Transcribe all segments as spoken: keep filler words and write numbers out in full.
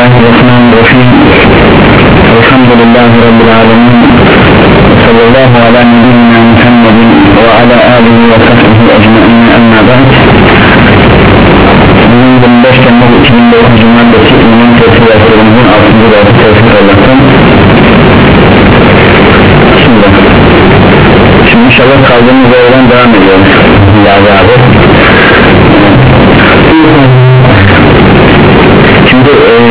Bismillahirrahmanirrahim. Elhamdülillahi Rabbil alemin. Sallallahu ala nebiyyina Muhammedin ve ala alihi ve sahbihi ecmaîn. Amma ba'd. Bugün yirmi beş Temmuz iki bin dokuz Cumartesi İmam Tevfik Yasir'imizin altıncı dersi Tevfik Allah'tan. Şimdi Şimdi inşallah kaldığımız yerden devam ediyoruz. Yani abi Şimdi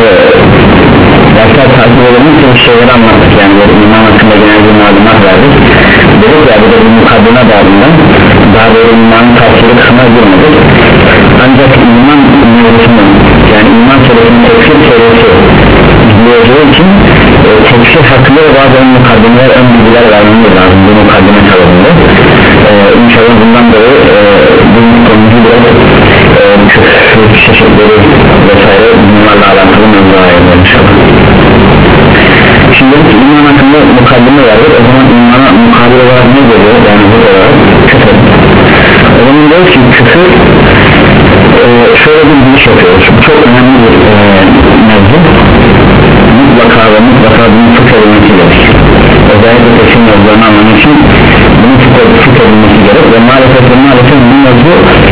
dersler takip edelim ki şeyleri anlattık, yani iman hakkında genel bir malumat verdik. Dedik ya burada bir mukaddime bağımından daha böyle imanın tavsiye kısmına girmedik. Ancak iman mevzusunu, yani iman kelimesinin tekfir serisi izleyeceği için e, tekfir hakkında bazı ön mukaddimeler, ön bilgiler vermemiz lazım bu mukaddime çalımında. e, İnşallah bundan dolayı e, bu konuyu biraz e, küfür çeşitleri vesaire bunlarla alakalı mevzuaya yapalım inşallah. Şimdi iman hakkında mukaddime verdik. O zaman imana mukabil olarak ne geliyor? Yani bu olarak küfür. O zaman diyor ki küfür e, şöyle bir giriş yapıyoruz. Çok önemli bir e, mevzu. Mutlaka ve mutlaka bunun fıkh edilmesi gerek. Özellikle tekfir mevzularını anlamak için bunun fıkh edilmesi gerek ve maalesef ve maalesef bu mevzu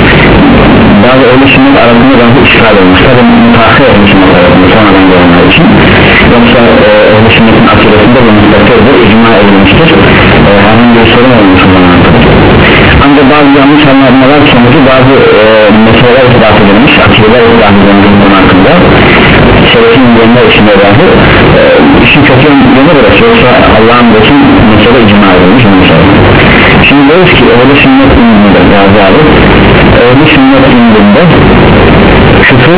bazı öyle sünnet arasında bazı işgal olmuş. Tabi mutahhir olmuş arasında sonradan gelenler için. Yoksa e, öyle sünnetin akidesinde bu müstakildir, icma edilmiştir. E, herhangi bir sorun olmuş o zaman. Ancak bazı yanlış anlamalar sonucu bazı e, meseleler ispat edilmiş, akideler ispat edilmiş bunun hakkında. Şerefin üzerinde işine dahi e, işin kötü yönü burası, yoksa Allah'ın için mesele icma edilmiş mesela. Şimdi diyoruz ki öyle sünnet indinde bazı abi öyle sünnet indinde küfür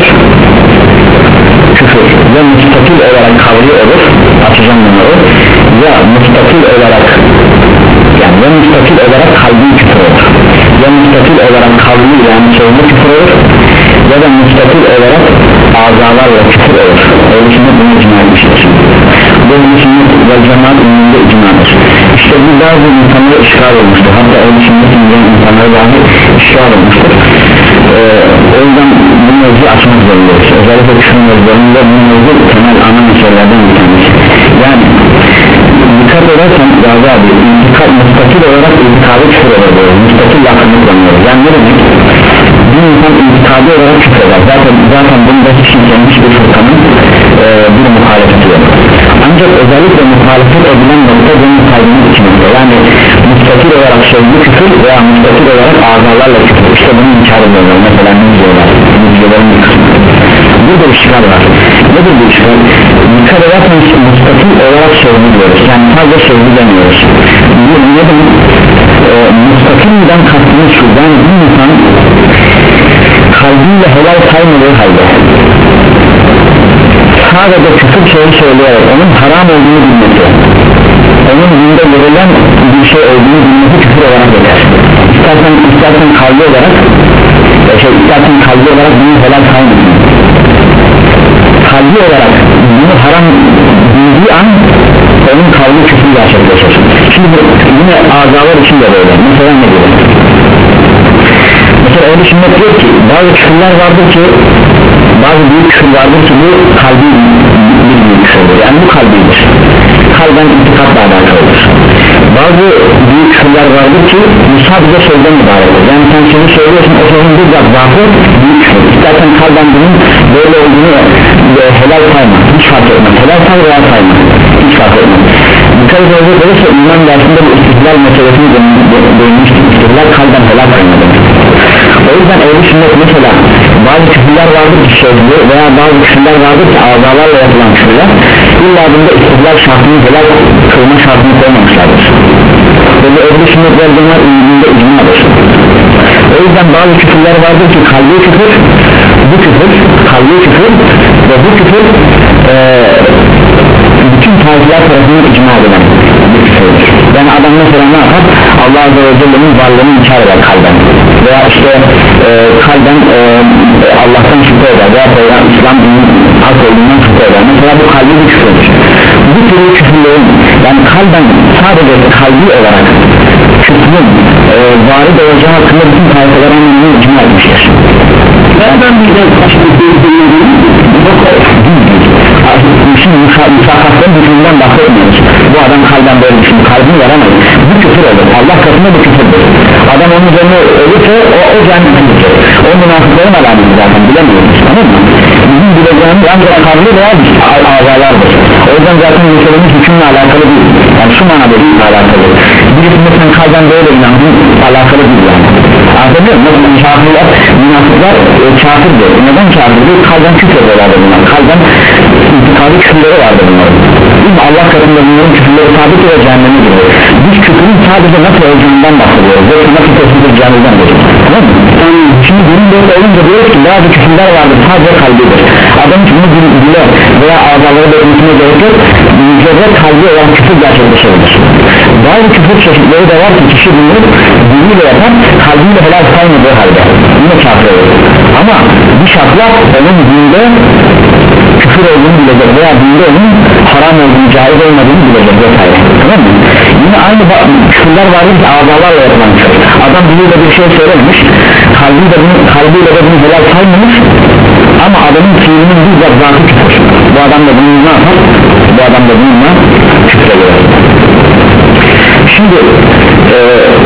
küfür ya müstakil olarak kavli olur, açacağım bunları, ya müstakil olarak yani ya müstakil olarak kalbi küfür olur, ya müstakil olarak kavli yani sözlü küfür olur, ya da müstakil olarak azalarla küfür olur. Öyle sünnet bunu icma etmiştir. Bu sünnet ve cemaat ünlüğünde icmadır. İşte bu bazı insanlara işgal olmuştur. Hatta öyle sünnet ünlüğünde insanlara bazı işgal olmuştur. Ee, o yüzden bu mevzu açmak zorundayız. Özellikle küfür mevzularında bu mevzu temel ana meselelerden bir tanesi. Yani dikkat edersen bazı abi intikal, müstakil olarak intikalı küfür oluyor. Müstakil yakını kullanıyoruz. Yani ne demek? Bir insan intikali olarak küfür eder. Zaten, zaten bunda hiç kimsenin bir fırkanın e, bir muhalefeti yok. Ancak özellikle muhalefet edilen nokta bunun kalbinin içinde. Yani müstakil olarak sözlü küfür veya müstakil olarak azalarla küfür. İşte bunu inkar ediyorlar. Mesela müziyorlar. Müziyorların bir kısmı. Burada işgal var. Nedir bu işgal? Dikkat edersen müstakil olarak sözlü diyoruz. Yani sadece sözlü demiyoruz. Bu ne demek? E, müstakilden kastımız şu. Yani bir insan kalbiyle helal saymadığı halde sadece küfür şeyi söyleyerek onun haram olduğunu bilmesi, onun dinde verilen bir şey olduğunu bilmesi küfür olarak eder. İstersen, istersen kalbi olarak şey, istersen kalbi olarak bunu helal saymasın, kalbi olarak bunu haram bildiği an onun kalbi küfür gerçekleşir. Şimdi yine azalar için de böyle. Mesela ne gibi? Mesela öyle sünnet diyor ki bazı küfürler vardır ki bazı büyük küfür vardır ki bu kalbi bir büyük küfürdür, yani bu kalbidir, kalben itikatla alakalıdır. Bazı büyük küfürler vardır ki bu sadece sözden ibarettir, yani sen seni söylüyorsun o sözün bir zaafı büyük küfür. İstersen kalben bunun böyle olduğunu e, helal sayma, hiç fark etmez, helal say veya sayma, hiç fark etmez. Dikkat edecek olursa iman dersinde bu istihlal meselesini değinmiştik. İstihlal kalben helal saymadır. O yüzden öyle sünnet mesela bazı küfürler vardır ki sözlü veya bazı küfürler vardır ki azalarla yapılan küfürler, illa bunda istihlal şartını helal kılma şartını koymamışlardır. Ve bu öyle sünnetler bunlar ünlüğünde icmadır. O yüzden bazı küfürler vardır ki kalbi küfür, bu küfür, kalbi küfür ve bu küfür ee, bütün tarihler tarafından icma edilen bir küfürdür. Yani adam mesela ne yapar? Allah Azze ve Celle'nin varlığını inkar eder kalben, veya işte e, kalben e, Allah'tan şüphe eder veya Peygamber İslam dinin hak olduğundan şüphe eder. Mesela bu kalbi bir küfürdür. Bu tür küfürlerin, yani kalben sadece kalbi olarak küfrün e, varid olacağı hakkında bütün tarihler anlamını icma etmiştir. Nereden bir de adam böyle düşünür, kalbini yaramayın, bu küfür olur, Allah katında bu küfürdür. Adam onun üzerine ölürse o, o cennetlidir, o münafıkların alameti zaten bilemiyoruz, tamam mı? Bizim bileceğimiz ancak kalbi veya azalardır. O yüzden zaten meselenin hükümle alakalı değil, yani şu manada değil alakalı. Birisinde sen kalben böyle inandın, alakalı değil yani. Anladın mı? Mesela kafirler, münafıklar e, kafirdir. Neden kafirdir? Kalben küfür ediyorlardı bunlar. Kalben intikali küfürleri vardı bunların. Değil mi? Allah katında bunların küfürleri sabit ve cehenneme giriyor. Biz küfürün sadece nasıl olacağından bahsediyoruz. Yoksa nasıl tespiteceğimizden diyoruz. Tamam mı? Şimdi bunun böyle olunca diyoruz ki bazı küfürler vardır, sadece kalbidir. Adam hiç bunu dile veya azaları belirtmesine gerek yok. Mücerret kalbi olan küfür gerçekleşebilir. Bazı küfür çeşitleri de var ki kişi bunu diliyle yapar, kalbiyle helal saymadığı halde yine kafir olur. Ama bir şartla onun dinde küfür olduğunu bilecek veya dinde onun haram olduğunu, caiz olmadığını bilecek vesaire. Tamam mı? Yine aynı küfürler vardır ki azalarla yapılan küfür. Adam diliyle bir şey söylemiş, kalbiyle bunu, kalbiyle de bunu helal saymamış, ama adamın fiilinin bizzat zatı küfür. Bu adam da bunu ne yapar? Bu adam da bununla küfür ediyor. Şimdi e,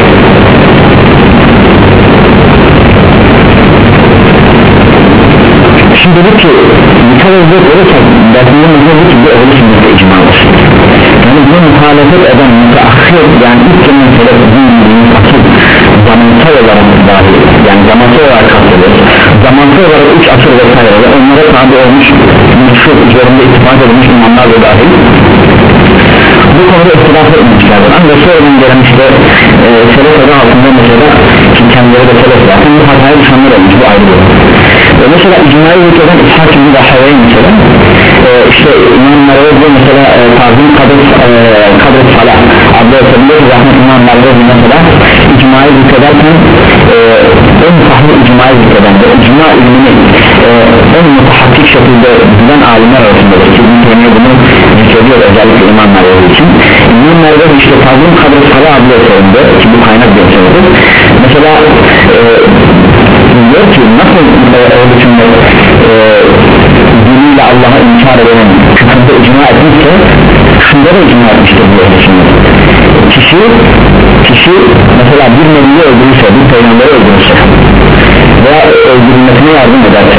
şimdi dedik ki dikkat edecek olursak dersinde mesela ki bu öyle sünnette icmadır. Yani buna muhalefet eden müteahhir, yani ilk kemen sebep dinlediğimiz asıl zamansal olarak dahi, yani zamansal olarak kastediyor, zamansal olarak üç asır vesaire onlara tabi olmuş meşhur üzerinde ittifak edilmiş imamlar da dahil bu konuda ihtilaf etmişlerdir. Ancak sonradan gelen işte e, selef adı altında mesela ki kendileri de selef zaten bu hataya düşenler olmuş, bu ayrı olur. E, mesela icmai hükmeden İshak ibn Rahevey mesela e, işte İmam Mervezi mesela e, Tazim Kadir e, Kadir Salah adlı eserinde Rahmet İmam Mervezi mesela icmai hükmederken e, en sahih icmai hükmeden ve icma ilmini e, en mutahakkik şekilde bilen alimler arasındadır ki bu konuya bunu zikrediyor özellikle İmam Mervezi için. İmam Mervezi işte Tazim Kadir Salah adlı eserinde ki bu kaynak bir eserdir mesela e, diyor ki nasıl öyle cümle e, diniyle Allah'a inkar edenin küfürde icma etmişse şunda da icma etmiştir diyor şimdi. Kişi, kişi mesela bir nebiyi öldürürse, bir peygamberi öldürürse veya öldürülmesine yardım ederse,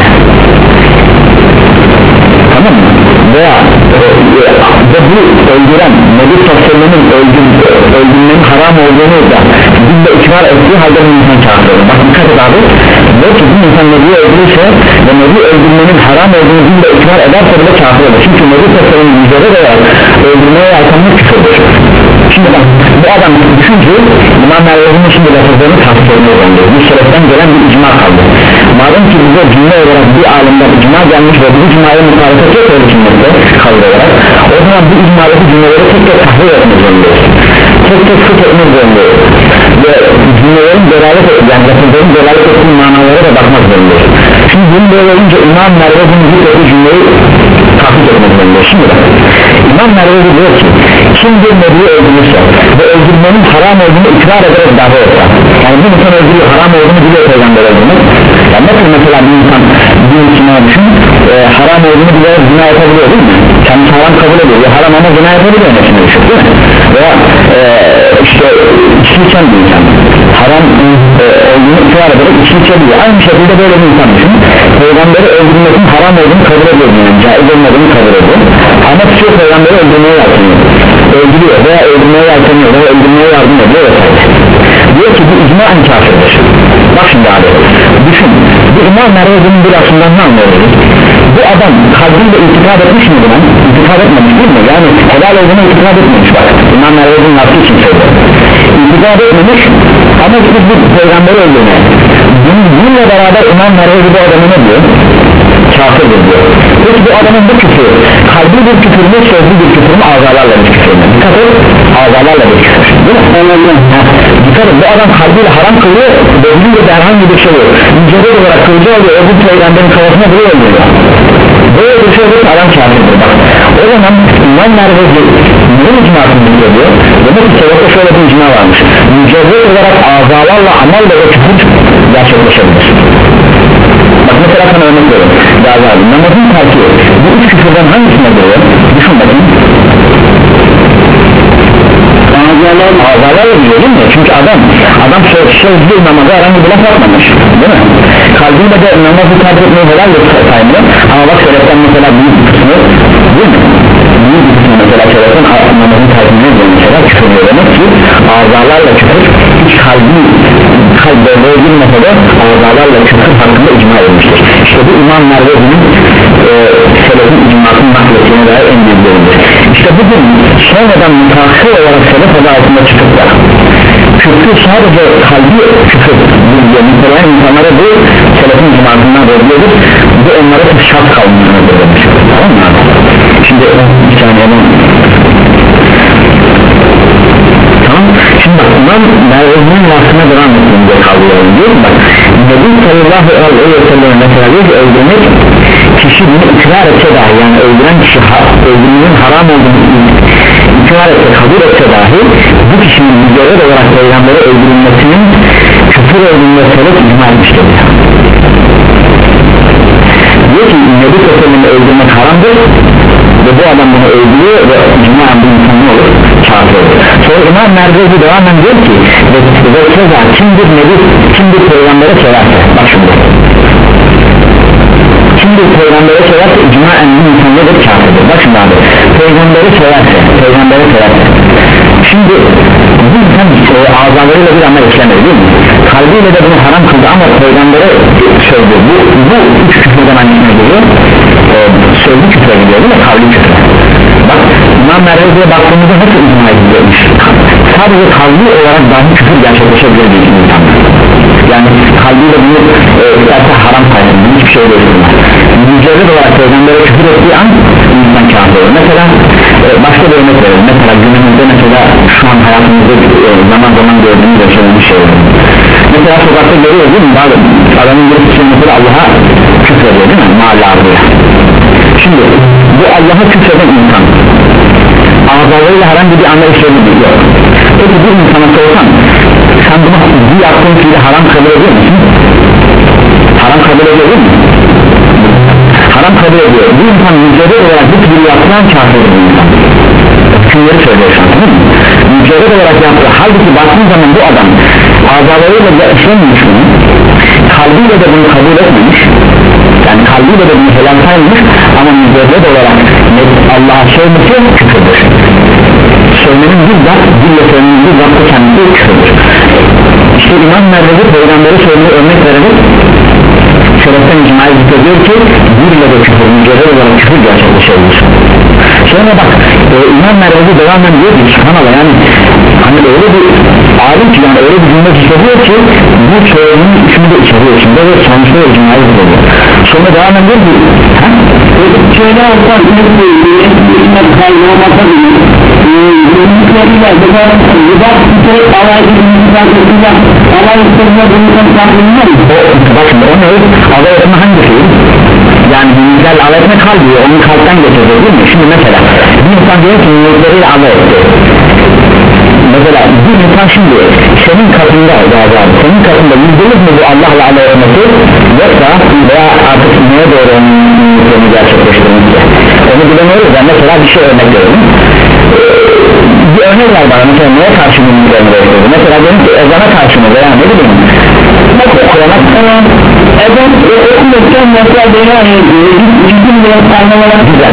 tamam mı? Veya e, e, bu öldüren Nebi Sallallahu öldür, öldürmenin haram olduğunu da dille ikrar ettiği halde bir insan çağırıyor. Bak dikkat et abi, diyor ki bir insan Nebi'yi öldürürse ve Nebi öldürmenin haram olduğunu dille ikrar ederse bile çağırıyor. Çünkü Nebi Sallallahu yüzleri de öldürmeye yeltenmek küfürdür. Şimdi bak bu adam düşünce İmam Mervezi'nin şimdi lafızlarını tahsis etmeye öğrendi. Bu sebepten gelen bir icma kaldı. Madem ki bize cümle olarak bir alimden icma gelmiş ve bu icmaya muhalefet yok öyle cümlede kavga olarak, o zaman bu icmadaki cümleleri tek tek tahsil etmek zorundayız. Tek tek sık etmek zorundayız. Ve cümlelerin delalet yani lafızların delalet ettiği manalara da bakmak zorundayız. Şimdi bunu böyle olunca İmam Mervezi'nin bu cümleyi tahsis etmek zorundayız. Şimdi bak İmam Mervezi diyor ki kim bir nebiyi öldürürse ve öldürmenin haram olduğunu ikrar ederek dava etsa, yani bir insan öldürüyor haram olduğunu biliyor peygamber öldürmek, yani nasıl mesela bir insan bir insana düşün e, haram olduğunu bilerek zina yapabiliyor değil mi? Kendisi haram kabul ediyor ya haram ama zina yapabiliyor nesine düşün değil mi? Veya e, işte içki içen bir insan haram e, olduğunu ikrar ederek içki içebiliyor. Aynı şekilde böyle bir insan düşün peygamberi öldürmesinin haram olduğunu kabul ediyor, yani caiz olmadığını kabul ediyor ama tutuyor peygamberi öldürmeye yelteniyor, öldürüyor veya öldürmeye yelteniyor veya öldürmeye yardım ediyor vesaire. Diyor ki bu icmaen kafirdir. Bak şimdi abi düşün, bu İmam Mervezi'nin bir lafından ne anlıyoruz? Bu adam kalbiyle itikad etmiş mi buna? İtikad etmemiş değil mi? Yani helal olduğunu itikad etmemiş bak. İmam Mervezi'nin lafı için söylüyor. İtikad etmemiş ama siz bu peygamberi öldürmeye. Bununla beraber İmam Mervezi bu adamı ne diyor? Kafirdir diyor. Peki bu adamın bu küfür kalbi bir küfür mü, sözlü bir küfür mü, azalarla bir küfür mü? Dikkat et, azalarla bir küfür değil mi? Anladım. Dikkat et, bu adam kalbiyle haram kılıyor, belirli de herhangi bir şey yok, mücerred olarak kılıcı oluyor, öbür peygamberin kafasına buraya oluyor. Böyle bir şey olursa adam kafirdir bak. O zaman İmam Mervezi neyin icmasını biliyor? Demek ki sebepte şöyle bir icma varmış, mücerred olarak azalarla amelle ve küfür gerçekleşebilir. Bak mesela sana örnek veriyorum daha daha namazın terki bu üç küfürden hangisine göre düşün bakayım azalarla gidiyor değil mi? Çünkü adam adam sözlü namazı herhangi bir laf atmamış değil mi? Kalbiyle de namazı kabul etmeyi helal saymıyor ama bak şereften mesela büyük bir kısmı değil mi? Büyük bir kısmı mesela şereften namazın kalbine ediyor mesela küfür diyor demek ki azalarla küfür hiç kalbi kalbe girmese de azalarla küfür hakkında icma edilmiştir. İşte bu İmam Mervezi'nin e, selefin icmasının nakletine dair en büyük bölümdür. İşte bugün sonradan müteahhir olarak selef adı altında çıkıp da küfür sadece kalbi küfür diye niteleyen insanlara bu selefin icmasından veriliyordur. Bu onlara bir şart kalmışsınız demiş. Tamam mı? Şimdi bir saniye ben tamam. Şimdi bak İmam Mervezi'nin vasfına devam ettiğinde kalıyor diyor bak Nebi sallallahu aleyhi ve sellem mesela diyor ki öldürmek kişi bunu ikrar etse dahi yani öldüren kişi öldürmenin haram olduğunu ikrar etse kabul etse dahi bu kişinin mücerred olarak peygamberi öldürülmesinin küfür olduğunda sebep icma etmiştir diyor ki Nebi sallallahu aleyhi ve sellem'i öldürmek haramdır ve bu adam bunu öldürüyor ve icmaen bu insan ne olur? Kafir olur. Sonra İmam Mervezi devamen diyor ki ve keza kimdir nebi kimdir peygambere severse bak şimdi kimdir peygambere severse icmaen bu insan nedir? Kafirdir. Bak şimdi abi peygambere severse peygambere severse şimdi bu insan e, azalarıyla bir amel işlemedi değil mi? Kalbiyle de bunu haram kıldı ama peygambere söyledi bu, bu üç küfürden hangisine geliyor? E, sözlü küfre gidiyor değil mi? Kalbi küfre. Bak İmam Mervezi'ye baktığımızda nasıl icma ediliyormuş? Sadece kalbi olarak dahi küfür gerçekleşebilir bir insan. Yani kalbiyle bunu e, isterse haram sayılır, hiçbir şey değiştirmez. Mücerred olarak peygambere küfür ettiği an insan kafir olur. Mesela e, başka bir örnek verelim. Mesela günümüzde mesela şu an hayatımızda e, zaman zaman gördüğümüz yaşadığımız şey olur. Mesela sokakta görüyoruz değil mi? Bazı adamın bir kısmı mesela Allah'a küfür ediyor değil mi? Mahalle arzuya. Şimdi bu Allah'a küfreden insan azalarıyla herhangi bir amel işlemi yok. Peki bu insana sorsan sen bunu bu yaptığın fiili haram kabul ediyor musun? Haram kabul ediyor değil mi? Haram kabul ediyor. Bu insan mücerred olarak bu fiili yaptıran kafirdir bu insan. Kimleri söylüyor şu an değil mi? Mücerred olarak yaptı. Halbuki baktığın zaman bu adam azalarıyla da işlememiş bunu, kalbiyle de bunu kabul etmemiş, yani kalbiyle de bunu helal saymış ama mücerred olarak Allah'a söylemesi küfürdür. Söylemenin bir zat, dille söylemenin bir zat da kendisi küfürdür. İşte İmam Mervezi peygamberi söylediği örnek vererek şereften icmayı zikrediyor ki dille de küfür, mücerred olarak küfür gerçekleşebilir. Sonra bak e, İmam Mervezi devamen diyor ki subhanallah yani hani öyle bir alim ki yani öyle bir cümle zikrediyor ki bu söylemenin üçünü de içeriyor içinde ve sonuçta icmayı zikrediyor. Sonra devamen diyor ki şöyle olsa ünlükle kaybolmasa bile ünlükleriyle rıbat tutup alay edilmişler alay ettirme bunun sahibinden bak şimdi o ne? Alay etme hangisi? Yani ünlüklerle alay etme kalbiyor onu kalpten getiriyor değil mi? Şimdi mesela bir insan diyor ki ünlükleriyle alay etti mesela bir insan şimdi senin katında senin katında yüzdelik mi bu Allah'la alay etmesi yoksa veya artık neye doğru onun ünlüklerini gerçekleştirmesi onu bilemiyoruz ya mesela bir şey örnek verelim bir örnek var bana mesela neye karşı ünlüklerini gösteriyor mesela benim ki ezana karşı mı veya ne bileyim Kur'an'a ezan okunurken mesela beni anlıyor ciddi bir anlamalar güzel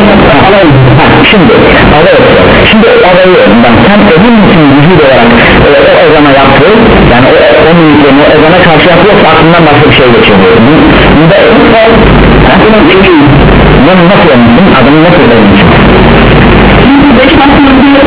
şimdi alay ediyor şimdi alayı ben sen emin misin vücut olarak e, o ezana yaptığı yani o, o ünlüklerini o ezana karşı yapıyorsa aklından başka bir şey geçiyor bunda emin var aklına zengin bunu nasıl eminsin adamı nasıl eminsin beş hakkında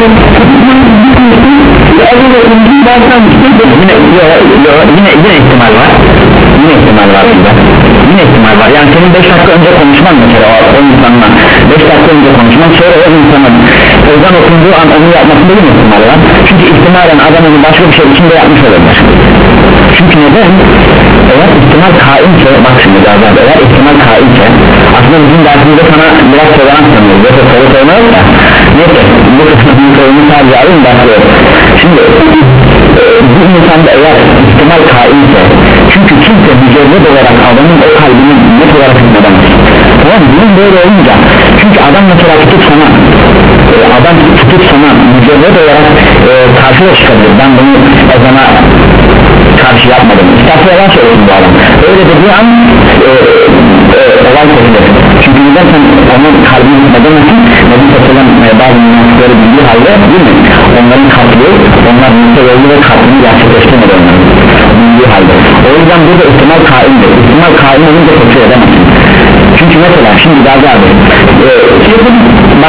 yine, yine, yine ihtimal var yine ihtimal var burada yine ihtimal var yani senin beş dakika önce konuşman mesela o, o insanla beş dakika önce konuşman sonra o insanın ezan okunduğu an onu yapmasında yine ihtimal var çünkü ihtimalen adam onu başka bir şey içinde yapmış olabilir çünkü neden eğer ihtimal kaimse bak şimdi daha daha eğer ihtimal kaimse aslında bizim dersimizde sana biraz tolerans tanıyoruz yoksa soru sormayız da neyse bu kısmının sorunu sadece alayım başlıyorum şimdi e, bu insanda eğer ihtimal kaimse çünkü kimse mücerred olarak adamın o kalbini net olarak hükmedemez tamam mı? Bunun böyle olunca çünkü adam mesela tutup sana e, adam tutup sana mücerred olarak e, karşı da çıkabilir. Ben bunu ezana karşı yapmadım, isterse yalan söylesin bu adam. Öyle dediği an e, e, olay koyulur. Çünkü neden sen onun kalbini gitmedemezsin? Nebi Sallam e, bazı münafıkları bildiği halde değil mi? Onların kalbi, onlar mutlu ve kalbini gerçekleştirmedi onların bildiği halde. O yüzden burada ihtimal kaimdir. İhtimal kaim olunca kontrol edemezsin. Çünkü mesela şimdi daha da abi e, bak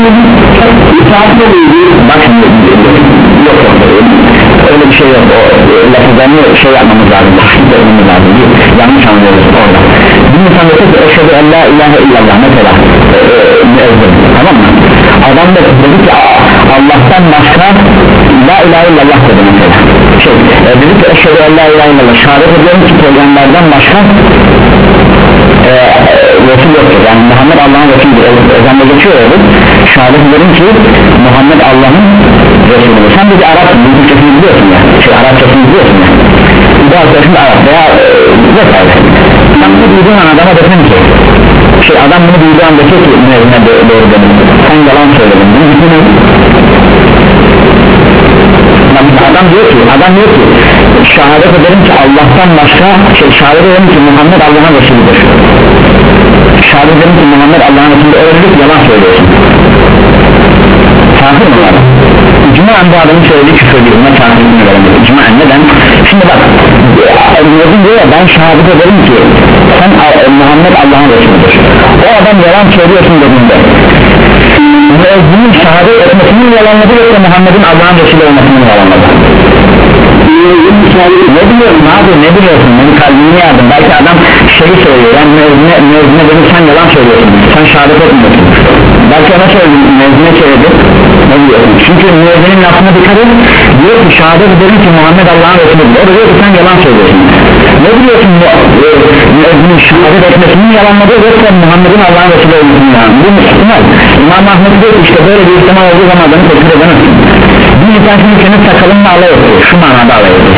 bak şimdi yok yok öyle bir şey yok, o lafızlarını şey yapmamız lazım, tahkik etmemiz lazım, yanlış anlıyoruz orada. Bir insan da ki eşhedü en la ilahe illallah mesela e, e, müezzin, tamam mı? Adam da dedi ki Allah'tan başka la ilahe illallah dedi mesela şey, e, dedi ki eşhedü en la ilahe illallah, şehadet ediyorum ki peygamberden başka e, Resul yoktur, yani Muhammed Allah'ın Resulüdür. Ezanda geçiyor öyle, şehadet ederim ki Muhammed Allah'ın Resulüdür. Sen de bir Arap'sın, bu Türkçesini biliyorsun ya, şey Arapçasını biliyorsun ya, bu arkadaşın da Arap veya e, vesaire. Sen bunu duyduğun an adama desen ki şey, adam bunu duyduğu an dese ki ne doğru dedim, sen yalan söyledin, bunu bütün adam diyor ki, adam diyor ki şehadet ederim ki Allah'tan başka şey, şehadet ederim ki Muhammed Allah'ın Resulüdür. Şehadet ederim ki Muhammed Allah'ın Resulüdür, öyle bir yalan söylüyorsun. Kafir mi var? İcmaen bu adamın söylediği küfür değil, buna kafirliğini veremedim. İcmaen neden? Şimdi bak, Müezzin diyor ya, ben şehadet ederim ki sen Muhammed Allah'ın Resulüdür. O adam yalan söylüyorsun dediğinde Müezzinin şehadet etmesinin yalanladı yoksa Muhammed'in Allah'ın Resulü olmasının yalanladı. Ne biliyorsun abi, ne biliyorsun, benim kalbimi yardım. Belki adam şeyi söylüyor, yani müezzine, müezzine dedi sen yalan söylüyorsun, sen şehadet etmiyorsun. Belki ona söyledi, müezzine söyledi, ne diyorsun? Çünkü müezzinin lafına dikkat et, diyor ki şehadet ederim ki Muhammed Allah'ın Resulüdür. O da diyor ki sen yalan söylüyorsun. Ne biliyorsun bu e, müezzinin şehadet etmesinin yalanladığı yoksa Muhammed'in Allah'ın Resulü olmasının yalanladığı. Bu ihtimal. İmam Ahmet diyor ki işte böyle bir ihtimal olduğu zaman adamı tekrar edemezsin. Bir insan şimdi senin sakalınla alay ediyor, şu manada alay ediyor.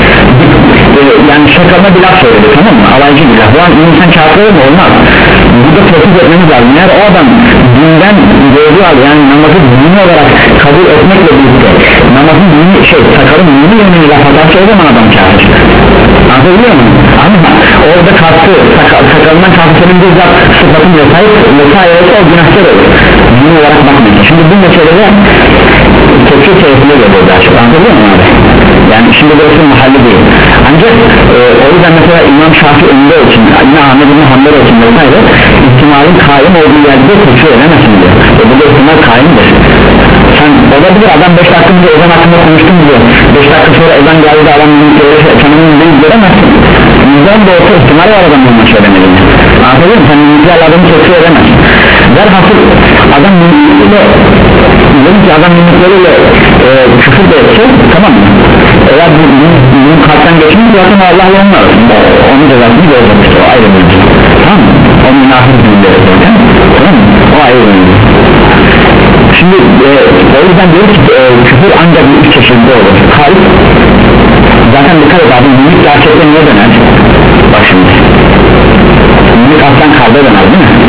Yani sakalına bir laf söyledi, tamam mı? Alaycı bir laf. Bu an insan çarpıyor mu? Olmaz. Burada tehdit etmemiz lazım. Eğer o adam dinden gördüğü halde, yani namazı dini olarak kabul etmekle birlikte namazın dini şey, sakalın dini yönüyle laf atarsa o zaman adam çarpır. Anlatabiliyor muyum? Ama orada kalktı, sakal, sakalından kalktı senin bir zat sıfatın vesaire vesaire olsa o günahkar olur. Dini olarak bakmayın. Şimdi bu meselede tepki sayesinde geliyor daha çok. Anlatabiliyor muyum abi? Yani şimdi burası mahalle değil. Ancak e, o yüzden mesela İmam Şafii önünde olsun, yine Ahmet İbni Hanbel olsun vesaire ihtimalin kaim olduğu yerde tepki edemezsin diyor. E burada ihtimal kaimdir. Sen olabilir, adam beş dakika önce ezan hakkında konuştum diyor, beş dakika sonra ezan geldi de adam mümkünleri tanımını değil göremezsin. Yüzden de olsa ihtimal var adamın bunu söylemediğini. Anladın mı? Sen mümkünlerle adamı tepki edemezsin. Derhasıl adam mümkünleriyle diyelim ki adam mümkünleriyle e, küfür de etse, tamam mı? Eğer bu bunun kalpten geçmiş zaten Allah'la onun arasında onun cezasını görecektir, o ayrı bir şey. Tamam mı? O münafık değildir zaten, tamam mı? O ayrı bir şey. Şimdi e, o yüzden diyoruz ki e, küfür ancak bir üç çeşitli olur. Kalp zaten dikkat et abi, mümkün gerçekten niye döner? Bak şimdi mümkün aslan kalbe döner değil mi?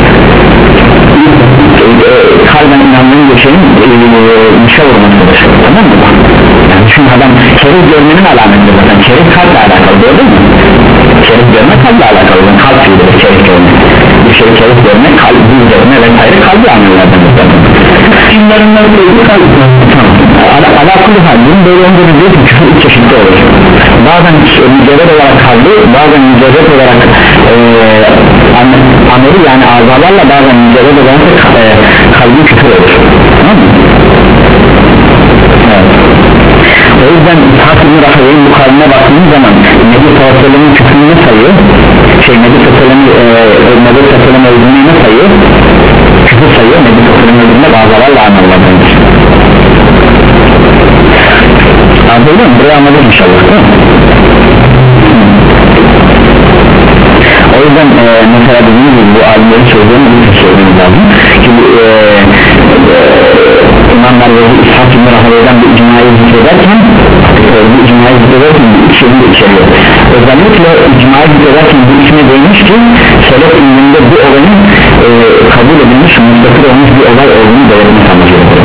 E, e, kalben inanmanın geçenin dışa vurmasıdır, tamam mı? Yani çünkü adam kerif görmenin alametidir zaten, kerif kalple alakalı, gördün mü? Kerif görme kalple alakalı, kalp fiilidir kerif görme. Bir şeyi kerif görme, kalbi üzerine vesaire kalbi anlıyorlardan zaten. Kimlerinden söylediği kalbi. Tamam. Alakalı hal, bunun böyle önce bir diyor ki küfür üç çeşitli olur. Bazen mücerred olarak kalbi, bazen mücerred olarak e, ameli yani azalarla, bazen mücerred olarak e, kalbi küfür olur. Tamam mı? Evet. O yüzden Hakim-i Rahay'ın bu kavmine baktığımız zaman Nebi Sallallahu küfrünü sayıyor, şey Nebi Sallallahu öldüğünü sayıyor, küfür sayıyor, Nebi Sallallahu öldüğünde bazalarla anlarlardır. Anladın mı? Buraya anladık inşallah, değil mi? O yüzden e, mesela dediğim gibi bu alimlerin sözlerini bir söylememiz lazım. Şimdi e, e, İmamlar ve İshak İbn Rahay'dan bir icmayı zikrederken e, bu icmayı zikrederken bir şeyini de içeriyor. Özellikle icmayı zikrederken bu isme değmiş ki Selef ilminde bu olayın e, kabul edilmiş, müstakil olmuş bir olay olduğunu belirtmek amacıdır.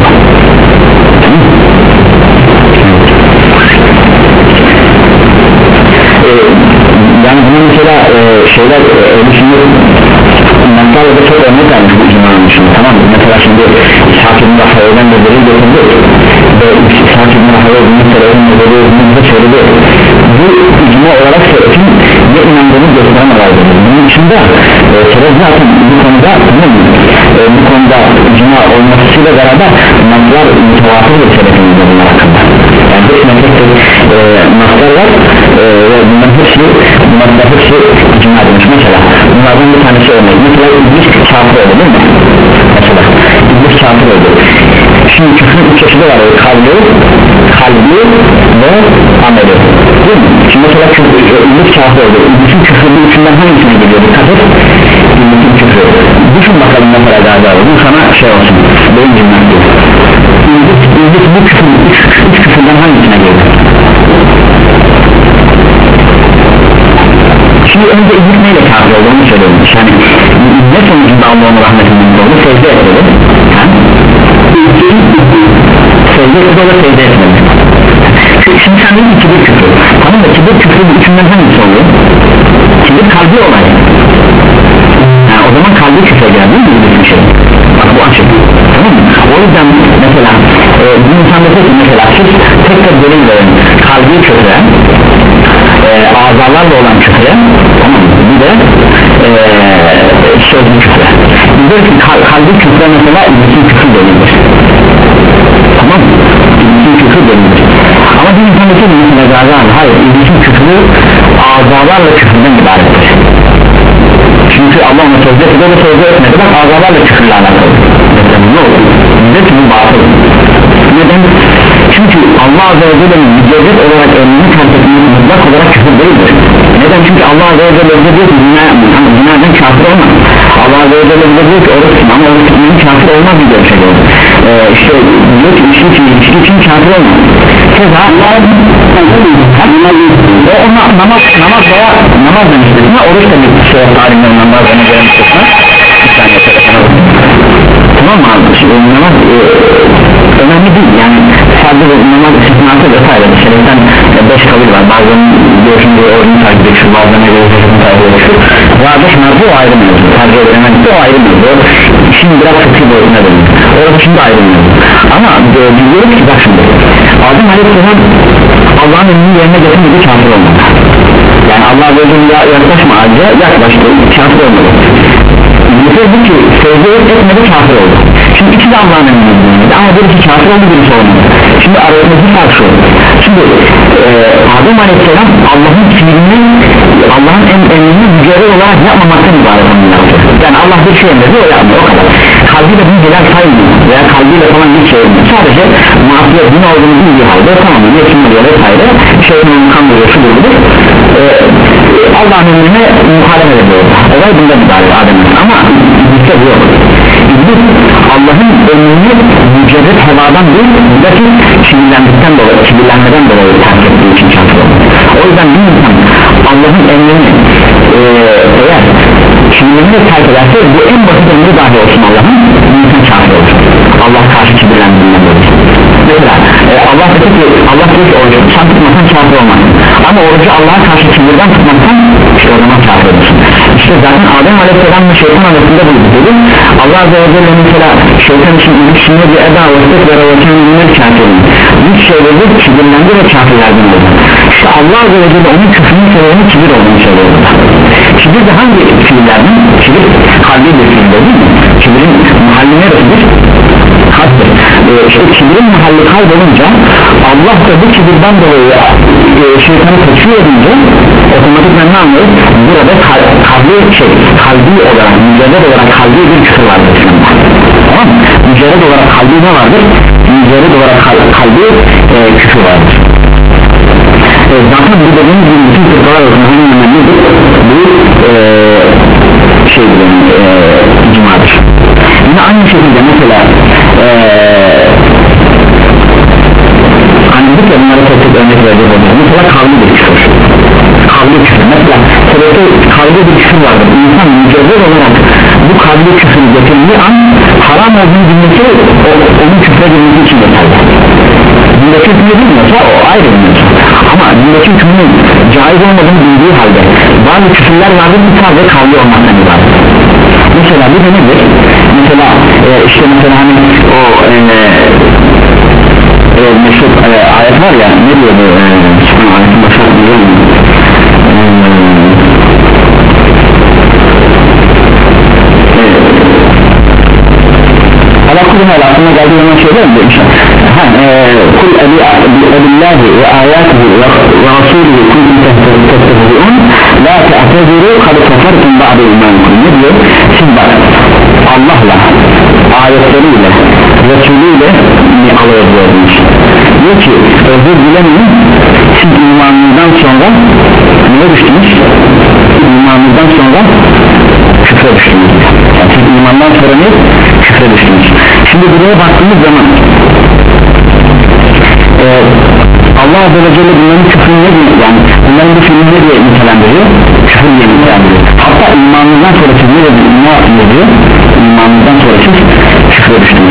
Öğrenmede söyledi. Bu icma olarak söylesin ve inandığını gösteren olaydır. Bunun dışında e, sebep zaten bu konuda tamam mı? E, bu konuda icma olmasıyla beraber naslar mütevafır ve sebepimizde bunlar hakkında. Yani hepsine tek tek e, naslar var e, ve bunların hepsi bunların hepsi icma edilmiş. Mesela bunlardan bir tanesi örnek. Mesela iblis kafir oldu değil mi? Mesela iblis kafir oldu. Şimdi küfrün üç çeşidi var. Kalbi, kalbi ve ameli. Değil mi? Şimdi mesela iblis kafir oldu. İblisin küfrünün üçünden hangisine geliyor? Dikkat et. İblisin küfrü. Düşün bakalım mesela daha daha. Bu sana şey olsun. Benim cümlem diyor. İblis, iblis bu küfrün, üç, üç küfründen hangisine geliyor? Şimdi önce iblis neyle kafir oldu onu söylüyorum. Yani ne sonucunda Allah'ın rahmetinden oldu? Secde etmedi. Secde etmedi o da secde etmedi. Şimdi sen dedin kibir küfrü. Tamam da kibir küfrü bu üçünden hangisi oluyor? Kibir kalbi olay. Yani o zaman kalbi küfre geldi mi bir şey? Bak bu açık. Tamam mı? O yüzden mesela e, bir insan da tek mesela siz tek tek delil verin. Kalbi küfre e, azalarla olan küfre, tamam mı? Bir de e, sözlü küfre. Bir de kal, kalbi küfre mesela iblisin küfür delildir. Tamam mı? İblisin küfür delildir. Ama bir insan da tek mesela hayır iblisin küfrü azalarla küfürden ibarettir. Çünkü Allah onu sözde etmedi de sözde etmedi. Bak azalarla küfürle alakalı. Ne olur? Bize ki bu batıl. Neden? Çünkü Allah Azze ve Celle'nin mücerret olarak emrini terk etmesi mutlak olarak küfür değildir. Neden? Çünkü Allah Azze ve Celle bize diyor ki dünya yapmış ama dünyadan kafir olmaz. Allah Azze ve Celle bize diyor ki oruç tutma ama oruç tutmanın kafir olmaz diyor bir şey olur. Ee, işte diyor ki içki için, içki için kafir olmaz. Keza o ona namaz, namaz veya namaz demiştir. Oruç da bir şey tarihlerinden bazılarına göre müstesna. Bir saniye telefona bakın. Tamam mı abi? Şimdi, namaz e, önemli değil yani sadece namaz istisnası vesaire şeriften e, beş kabul var bazılarının görüşünde orucunu takip ediyor bazılarına göre sesini takip ediyor vardır mevzu o ayrı mevzu tercih edilen o ayrı mevzu şimdi biraz sıkı boyutuna dönüyor orası şimdi ayrı mevzu ama e, biliyoruz ki bak şimdi Adem Aleyhisselam Allah'ın emrini yerine getirmediği kafir olmadı yani Allah'a böyle yaklaşma ağaca yaklaştı kafir olmadı Mesela ki sözde etmedi kafir oldu. Şimdi iki de Allah'ın emrinde ama birisi kafir oldu birisi olmadı. Şimdi aradaki fark şu. Şimdi e, Adem Aleyhisselam Allah'ın fiilini Allah'ın em, emrini mücerred olarak yapmamaktan ibaret yaptı. Yani Allah bir şey emredi o yapmıyor o kadar. Kalbiyle bunu helal saymıyor veya kalbiyle falan bir şey olmuyor. Sadece masiyet din olduğunu bildiği halde tamam mı? Yetinmeliyor vesaire şeyin kandırıyor şu durumdur. E, Allah'ın emrine muhalefet ediyor. Olay bundan ibaret Adem'in ama İblis'te bu yok. İblis Allah'ın emrini mücerred hevadan değil buradaki kibirlendikten dolayı kibirlenmeden dolayı terk ettiği için kafir oldu. O yüzden bir insan Allah'ın emrini e, eğer kibirlenmeyi terk ederse bu en basit emri dahi olsun Allah'ın bir insan kafir olur. Allah karşı kibirlendiğinden dolayı. Mesela e, Allah dedi ki Allah dedi ki orucu sen tutmasan kafir olmazsın ama orucu Allah'a karşı kibirden tutmaktan işte o zaman kafir olursun. İşte zaten Adem Aleyhisselam'la şeytan arasında bu dedi. Allah Azze ve Celle mesela şeytan için ilişkinde bir eda vasıf ve ravakan ünlüler kafirin. Üç şeyleri kibirlendi ve kafirlerden oldu. İşte Allah Azze ve Celle onun küfrünün sebebini kibir olduğunu söylüyor. Kibir de hangi fiillerden? Kibir kalbi bir fiil değil mi? Kibirin mahalli neresidir? Kalptir. Ee, işte kibirin mahalli kaybolunca Allah da bu kibirden dolayı e, şeytanı teşvik edince otomatikman ne anlıyoruz? Burada kal kalbi şey, kalbi olarak, mücerred olarak kalbi bir küfür vardır. Tamam mı? Mücerred olarak kalbi ne vardır? Mücerred olarak kal kalbi e, küfür vardır. E, zaten bu dediğimiz gibi bütün kırklar arasında hemen nedir? Bu e, şey diyelim, e, icmadır. Yine aynı şekilde mesela eee anladık ya bunlara tek tek örnek verecek olacak mesela kavli bir küfür kavli küfür mesela sebepte kavli bir küfür vardır insan mücevher olarak bu kavli küfür getirdiği an haram olduğunu bilmesi o, onun küfre girmesi için yeterli bundaki hükmü bilmiyorsa o ayrı bilmiyorsa ama bundaki hükmünün caiz olmadığını bildiği halde bazı küfürler vardır ki sadece kavli olmaktan ibaret mesela bir de nedir? Mesela e, işte mesela hani o e, e, meşhur e, ayet var ya, ne diyor bu e, ayetin başına diyor mu? Alakulun hala aklıma geldiği zaman söylerim de inşallah. Kul ebillahi ve ayatihi ve rasulihi kuntum tehtedi'un la te'tediru kad kafartum ba'de imankum. Ne diyor? Siz bak Allah'la, ayetleriyle, Resulüyle mi alay ediyorsunuz? Diyor ki özür dilemeyin, siz imanınızdan sonra neye düştünüz? İmanınızdan sonra küfre düştünüz. Yani siz imandan sonra ne? Küfre düştünüz. Şimdi buraya baktığımız zaman e, Allah Azze ve Celle bunların küfrünü ne diyor? Yani bunların bu filmi ne diye nitelendiriyor? Küfür diye nitelendiriyor. Hatta imanından sonra siz ne diyor? İmanından sonra siz küfre düştünüz.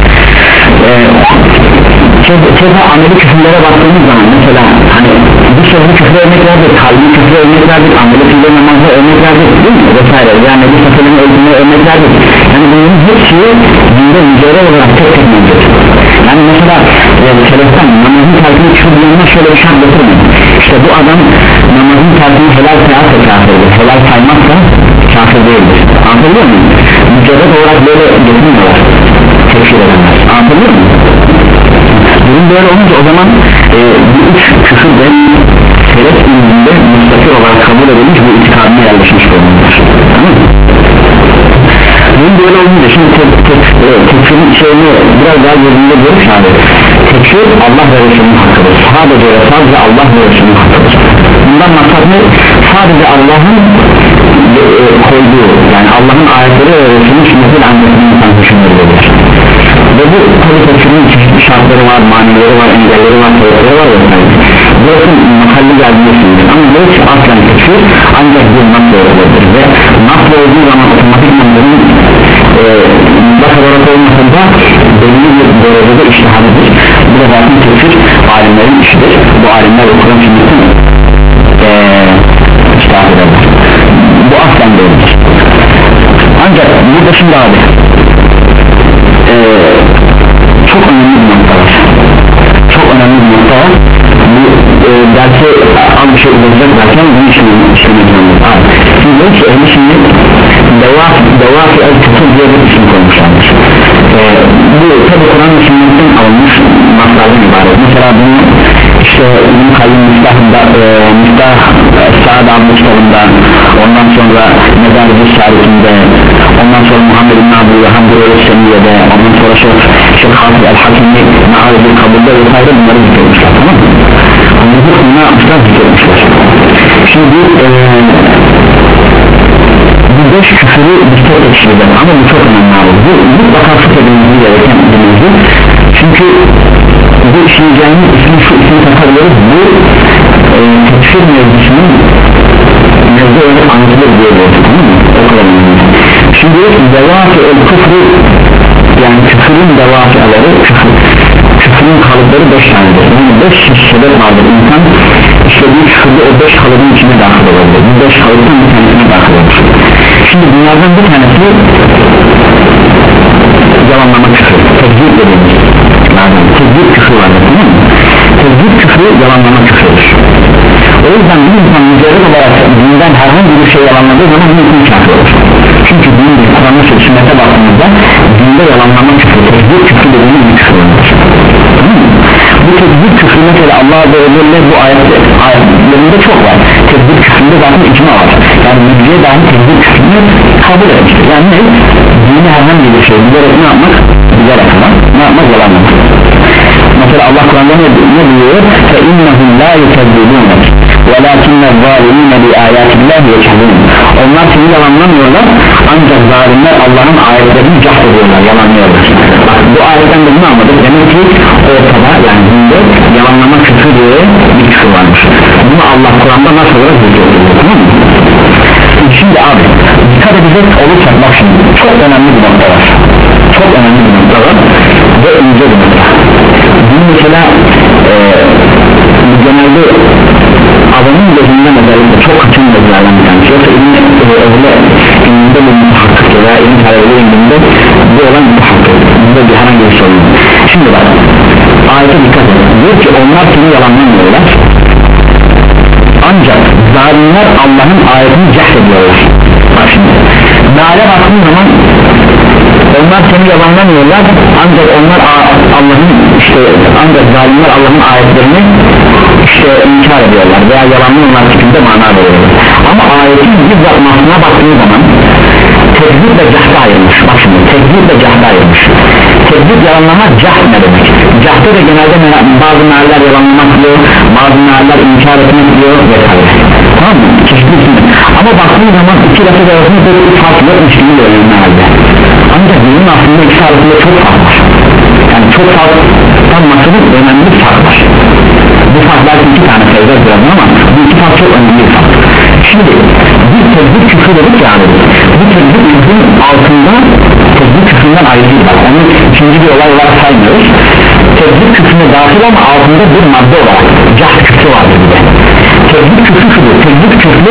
Keza ameli küfürlere baktığımız zaman mesela hani bir sözlü küfre örnek verdik, kalbi küfre örnek verdik, ameli fiile namazı örnek verdik değil mi? Vesaire yani bir seferin öldüğüne örnek verdik. Yani bunun hepsi dinde mücadele olarak tek tek mevcut. Yani mesela e, seleften namazın terkini küfür diyenler şöyle bir şey anlatırmıyor. İşte bu adam namazın terkini helal sayarsa kafirdir, helal saymazsa kafir değildir. Anlatabiliyor muyum? Mücadele olarak böyle getirmiyorlar, tekfir edenler. Anlatabiliyor muyum? Durum böyle olunca o zaman e, bu üç küfür de selef ilminde müstakil olarak kabul edilmiş, bu itikadına yerleşmiş olmalıdır. Tamam mı? Durum böyle olunca şimdi tek, tek, e, tekfirin şeyini biraz daha gözünde görüş abi. Tekfir Allah ve Resulünün hakkıdır. Sadece ve sadece Allah ve Resulünün hakkıdır. Bundan maksat ne? Sadece Allah'ın e, koyduğu, yani Allah'ın ayetleri ve Resulünün sünnetiyle ancak bir insan düşünülür. Ve bu tabi tekfirin çeşitli şartları var, manileri var, engelleri var, teorileri var vesaire. Burası mahalli geldiğindesindir ama bu ki aslen tekfir ancak bir nasıl olabilir ve nasıl olduğu zaman otomatik manların e, mutlak olarak olmasında belli bir derecede iştihadidir. Bu da zaten tekfir alimlerin işidir. Bu alimler de Kur'an sünnetin e, iştihad ederler. Bu aslen değildir. Ancak bu dışında abi Ee, çok önemli bir nokta var, çok önemli bir nokta var. Bu e, dersi az bir şey olacak derken bunu işlemek zorundayız. Şimdi diyor ki öyle şimdi devafi el-küfür diye bir isim koymuşlardır. Ee, bu tabi Kur'an-ı sünnetten alınmış maslardan ibaret. Mesela bunu işte İbn-i Kayyum Müstah'ında e, Müstah e, Sa'd al-Mustah'ında, ondan sonra Mezar-ı Şarik'inde, ondan sonra Muhammed İbn Abdü ve Hamdur Öğretmeniye'de, ondan sonra Şeyh Şeyh Hafız el-Hakim'i Ma'arif-i Kabul'da vesaire bunları zikretmişler, tamam mı? Onları bunu yapmışlar, zikretmişler. Şimdi bu e, bu beş küfürü biz çok ekşirden ama bu çok önemli abi. Bu mutlaka sık edilmesi gereken bir mevzu. Çünkü bu işleyeceğimiz ismi şu ismi takabiliriz. Bu e, tekfir mevzusunun mevzu öyle anlatılır diye diyoruz, tamam mı? O kadar önemli. Şimdi devafi el küfrü, yani küfürün devafiaları, küfür, küfürün kalıpları beş tanedir. Yani beş sebep vardır. İnsan işlediği küfürde o beş kalıbın içine dahil olabilir. Bu beş kalıbın bir tanesine dahil olur. Şimdi bunlardan bir tanesi yalanlama küfür, tekzip dediğimiz tekzip küfür vardır, tamam mı? Tekzip küfrü yalanlama küfürdür. O yüzden bir insan mücerred olarak dinden herhangi bir şey yalanladığı zaman bir insan kafir olur. Çünkü din bir Kur'an'a ve sünnete baktığımızda dinde yalanlama küfür, tekzip küfür dediğimiz bir küfür vardır. Tamam mı? Bu tekzip küfrü mesela Allah Azze ve Celle bu ayette, ayetlerinde çok var. Tekzip küfründe zaten icma var. Yani müdüye dahi tekzip küfrünü kabul etmiştir. Yani ne? Dini herhangi bir şey bilerek ne yapmak? Bilerek ama ne yapmak? Yalanlamak. Mesela Allah Kur'an'da ne, ne diyor? فَاِنَّهُمْ لَا يُكَذِّبُونَ وَلَاكِنَّ الظَّالِمِينَ بِآيَاتِ اللّٰهِ يَكَذِّبُونَ. Onlar seni yalanlamıyorlar ancak zalimler Allah'ın ayetlerini cahd ediyorlar, yalanlıyorlar. Bak bu ayetten de bunu anladık. Demek ki ortada, yani dinde yalanlama küfür diye bir küfür varmış. Bunu Allah Kur'an'da nasıl olarak zikrediyor, tamam mı? Şimdi abi dikkat edecek olursak bak şimdi çok önemli bir nokta var, çok önemli bir nokta var ve ince bir nokta. Bu mesela e, genelde adamın gözünden özellikle çok kaçın gözlerden bir tanesi. Yoksa ilimde öyle ilimde bu mutahakkık veya ilim talebeleri ilimde bu olan mutahakkık, bunda bir herhangi bir sorun. Şimdi bak ayete dikkat et, diyor ki onlar seni yalanlamıyorlar ancak zalimler Allah'ın ayetini cehdediyorlar. Bak şimdi meale baktığın zaman onlar seni yalanlamıyorlar ancak onlar Allah'ın işte ancak zalimler Allah'ın ayetlerini işte inkar ediyorlar veya yalanlıyorlar şekilde mana veriyorlar. Ama ayetin bizzat manasına baktığın zaman tekzip ve cahda ayrılmış. Bak şimdi tekzip ve cahda ayrılmış. Tekzip yalanlamak, cahd ne demek? Cahda da genelde bazı mealler yalanlamak diyor, bazı mealler inkar etmek diyor vesaire. Tamam mı? Çeşitli isimler. Ama baktığın zaman iki lafız arasında böyle bir fark yokmuş gibi görüyor mealde. Ancak bunun aslında ikisi arasında çok fark var. Yani çok farktan maksadık önemli bir fark var. Bu fark belki iki tane sayacağız birazdan ama bu iki fark çok önemli bir fark. Şimdi bir tekzip küfür dedik yani bu tekzip küfürün altında tekzip küfüründen ayrı değil, bak onu ikinci bir olay olarak saymıyoruz. Tekzip küfrüne dahil ama altında bir madde olarak cahd küfrü vardır bir de. Tekzip küfrü şudur, tekzip küfrü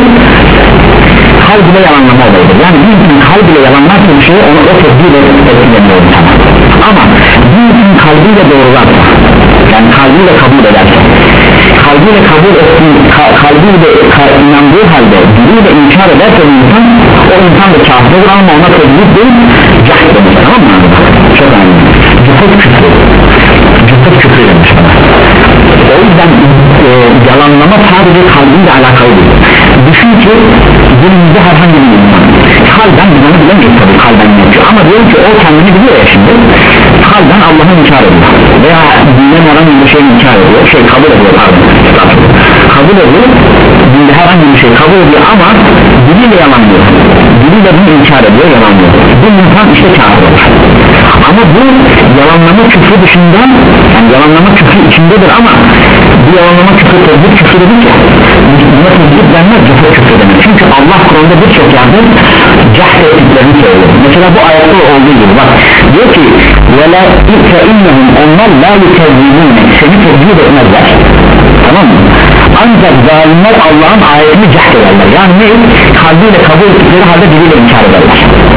kalb ile yalanlama olayıdır. Yani bir insan kalb ile yalanlarsa bir şeyi onu o tekziple etkilemiyor insana. Ama bir insan kalbiyle doğrularsa, yani kalbiyle kabul ederse, kalbiyle kabul ettiği, kalbiyle inandığı halde diliyle inkar ederse insan, o insan da kafir olur ama ona tekzip değil, cahd demiş, tamam mı? Çok önemli. Cüfet küfrü, cüfet küfrü demiş bana. O yüzden e, yalanlama sadece kalbiyle alakalı değil. Düşün ki günümüzde herhangi bir insan kalben biz onu bilemeyiz tabi kalben yapıyor ama diyor ki o kendini biliyor ya şimdi kalben Allah'ı inkar ediyor veya dine herhangi bir şey inkar ediyor şey kabul ediyor pardon kabul ediyor dinde herhangi bir şey kabul ediyor ama diliyle yalanlıyor diliyle bunu inkar ediyor yalanlıyor bu insan işte kafir olur. Ama bu yalanlama küfrü dışında yani yalanlama küfrü içindedir ama bu yalanlama küfrü tezgir küfrü dedik ya buna tezgir denmez cüfet küfrü demek çünkü Allah Kur'an'da birçok yerde cahd ettiklerini söylüyor. Mesela bu ayette olduğu gibi bak diyor ki وَلَا اِكَ اِنَّهُمْ onlar la yukezzibune seni tezgir etmezler, tamam mı? Ancak zalimler Allah'ın ayetini cahd ederler yani ne? Kalbiyle kabul ettikleri halde diliyle inkar ederler.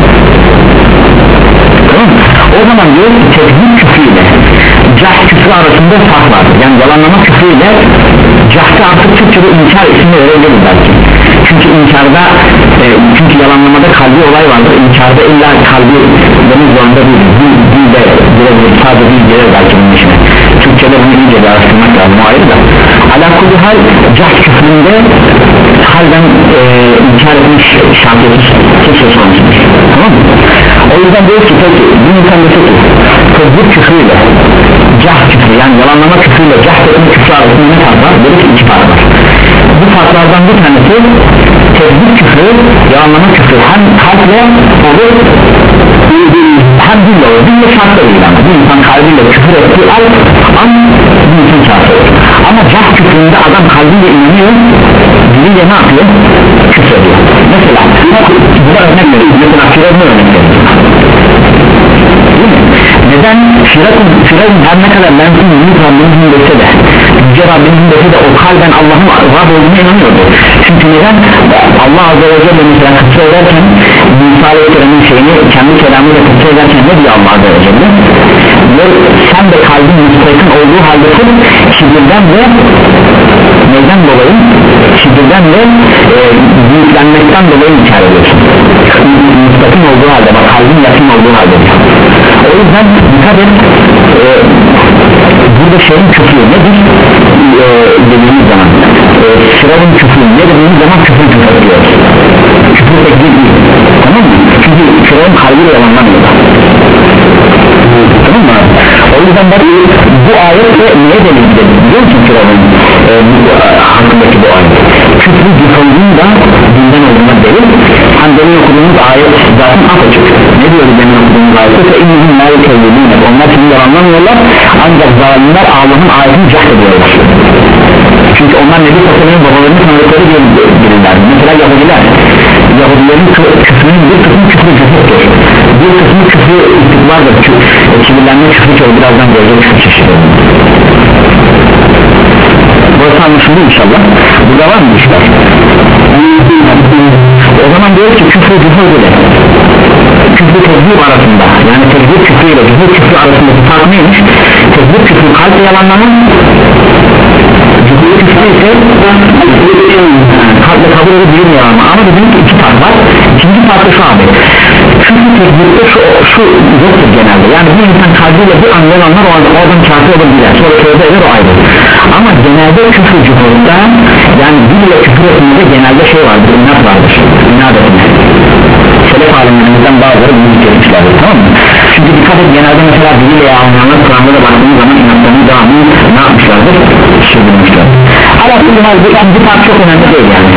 Tamam mı? O zaman diyor ki tekzip küfrüyle cahd küfrü arasında fark vardır. Yani yalanlama küfrüyle cahd artık Türkçe'de inkar ismi verebiliriz belki. Çünkü inkarda e, çünkü yalanlamada kalbi olay vardır. İnkarda illa kalbi benim zorunda değil. Dil, dil de girebilir. Sadece dil girer belki bunun içine. Türkçe'de bunu iyice bir araştırmak lazım. O ayrı da. Alakalı hal cahd küfründe halden e, inkar etmiş şartı söz olmuştur. Tamam mı? O yüzden diyor ki peki bir insan da ki tezgir küfrüyle cahd küfrü yani yalanlama küfrüyle cahd etme küfrü arasında ne fark var? Dedi ki iki fark var. Bu farklardan bir tanesi tezgir küfrü yalanlama küfrü hem kalple olur hem dille olur. Dille şartla değil ama bir insan kalbiyle küfür ettiği al an bir insan kafir olur. Ama cahd küfründe adam kalbiyle inanıyor diliyle ne yapıyor? Küfür ediyor. Mesela buna örnek veriyor. Mesela Firavun'a örnek veriyor. Neden? Firavun, Firavun her ne kadar bensin büyük Rabbimizin dese de Yüce Rabbimizin dese de o kalben Allah'ın Rab olduğuna inanıyordu. Çünkü neden? Allah Azze ve Celle mesela kısa ederken Musa Aleyhisselam'ın şeyini kendi kelamıyla kısa ederken ne diyor Allah Azze ve Celle? Diyor sen de kalbin müstahakın olduğu halde tut kibirden ve neyden dolayı? Kibirden ve e, büyüklenmekten dolayı inkar ediyorsun. Müstahakın olduğu halde bak kalbin yakın olduğu halde diyor. O yüzden dikkat et e, burada şeyin küfrü nedir e, dediğimiz zaman e, Firavun küfrü ne dediğimiz zaman küfrü küfrü diyoruz küfrü teknik değil, tamam mı? Çünkü Firavun kalbiyle yalanlamıyor, tamam mı? O yüzden bak bu ayetle neye delildi biliyor musun Firavun e, hakkındaki bu ayet küfrü küfrünün da dinden olduğuna delil hem demin okuduğumuz ayet zaten apaçık ne diyor demin okuduğumuz ayette fe innihim la yukezzibune onlar seni yalanlamıyorlar ancak zalimler Allah'ın ayetini cahd ediyorlar çünkü onlar Nebi Tasarı'nın babalarının tanıdıkları bilirler mesela Yahudiler Yahudilerin küfrünün bir kısmı küfrü cüfettir bir kısmı küfrü istikbardır kibirlenme küfrü çok birazdan görecek küfrü çeşitli burası anlaşıldı inşallah burada var mı işler? O zaman diyor ki küfrü cüfür ile küfrü tekzip arasında yani tekzip küfrü ile cüfür küfrü arasındaki fark neymiş? tekbir küfür, kalple yalanlama cühür küfür ise kalple kabul edip bilim yalanlama. Ama dedim ki iki part var. İkinci partta şu abi, küfür tekbirde şu, şu yoktur genelde, yani bir insan kalbiyle bir an yalanlar oradan kafir olabilir, sonra tövbe eder, o ayrı. Ama genelde küfür cühürde, yani dille küfür etmede genelde şey vardır, inat vardır, inat etmez. Selef alimlerimizden bazıları bunu getirmişlerdir, tamam mı? Çünkü dikkat et, genelde mesela diliyle yalanlayanlar Kur'an'da da baktığımız zaman inatlarını devamlı ne yapmışlardır? Sürdürmüşler. Alaklı halde ikinci part çok önemli değil yani.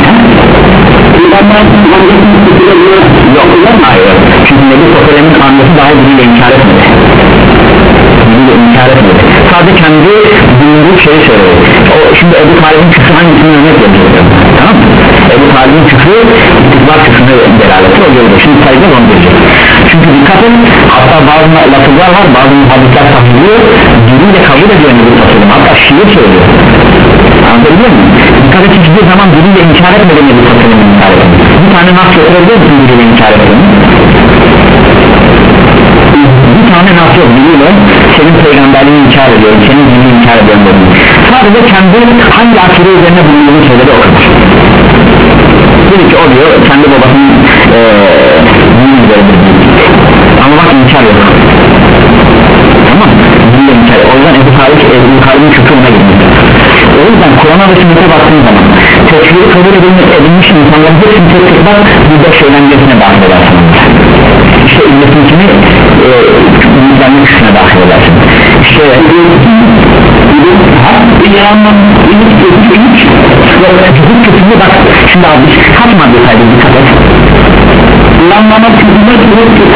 Yok, hayır. Çünkü Nebi Sosyal'in annesi daha diliyle inkar etmedi. Diliyle inkar etmedi. Sadece kendi bulunduğu şeyi söyledi. O, şimdi Ebu Talib'in küfrü hangisini örnek verecek? Tamam mı? Ebu Talib'in küfrü istikbar küfrüne beraber o yolda. Şimdi sayacağız onu verecek. Çünkü dikkat et, hatta bazı lafızlar var, bazı muhabbetler saklıyor, diliyle kabul ediyor Nebi Sosyal'in. Hatta şiir söylüyor. Anladın mı? Dikkat et, hiçbir zaman diliyle inkar etmedi Nebi Sosyal'in inkar etmedi. Bir tane nas getirebilir misin diliyle inkar etmedi? Bir tane nas yok, diliyle senin peygamberliğini inkar ediyorum, senin dinini inkar ediyorum dedim. Sadece kendi hangi akide üzerine bulunduğunu söyledi, o kadar. Dedi ki o diyor kendi babasının ee, dini üzerinde ama bak inkar yok. Tamam, diliyle inkar. O yüzden Ebu Talib Ebu Talib'in küfrüne girmiş. O yüzden Kur'an'a ve sünnete baktığın zaman tekfiri kabul edilmiş, edilmiş insanların hepsini tek tek bak, bir de şeyden gözüne dahil edersin. İşte ümmetin kimi müzdenlik kısmına dahil edersin. İşte bir yalanla ümmet gözü yok, küfürlü bak. Şimdi abi kaç madde saydı, dikkat et. Yalanlama küfürlü küfürlü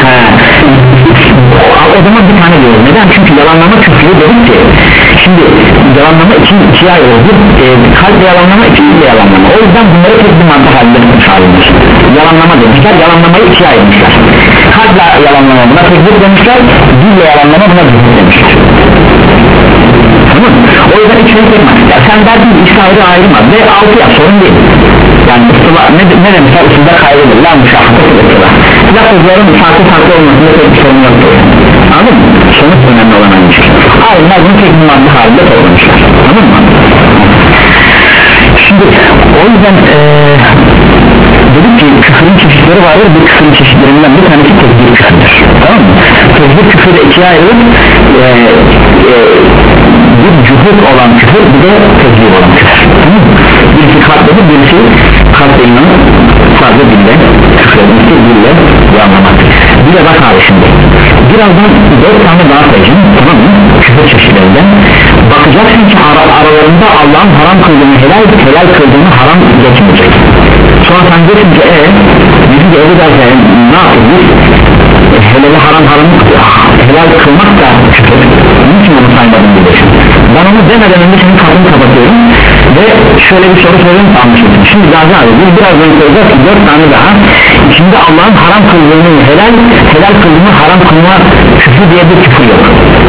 o zaman bir tane diyoruz. Neden? Çünkü yalanlama küfürlü dedik ki, şimdi yalanlama için ikiye ayrılır. E, kalple yalanlama, ikiyle yalanlama. O yüzden bunları tek bir madde halinde tutuşarılmış. Yalanlama demişler, yalanlamayı ikiye ayırmışlar. Kalple yalanlama buna tekbir demişler, dille yalanlama buna zühür demişler. Tamam. O yüzden içeri girmez. Ya sen derdin ikisi ayrı ayrı madde, altı ya sorun değil. Yani ıstıla, ne, ne demişler ıstıla kaydedilir. La müşahhata ıstıla. Lafızların farklı farklı olmasında tek bir sorun yok. Anladın mı? Sonuç önemli olan aynı şey. Ayrıca bunu tek bir madde halinde toplamışlar. Tamam mı? Şimdi o yüzden ee, dedik ki küfürün çeşitleri vardır. Bu küfürün çeşitlerinden bir tanesi tekbir küfürdür. Tamam mı? Tekbir küfürü ikiye ayrılır. E, e, bir cühud olan küfür, bir de tekbir olan küfür. Tamam mı? Birisi kalpleri, birisi kalple inanıp sadece dille küfür etmesi, dille anlamaktır. Bir de bak abi şimdi. Birazdan dört tane daha sayacağım, tamam mı? Küfür çeşitlerinden. Bakacaksın ki ara, aralarında Allah'ın haram kıldığını helal, helal kıldığını haram geçmeyecek. Sonra sen diyorsun ki eee bizi de öyle derken ne yapıyoruz? E, helali haram haram helal kılmak da küfür. Niçin onu saymadım diyorsun? Ben onu demeden önce senin kapını kapatıyorum ve şöyle bir soru sorayım, anlaşılsın. Şimdi Gazi abi biz birazdan söyleyeceğiz ki dört tane daha içinde Allah'ın haram kıldığını helal, helal kıldığını haram kılma küfür diye bir küfür yok.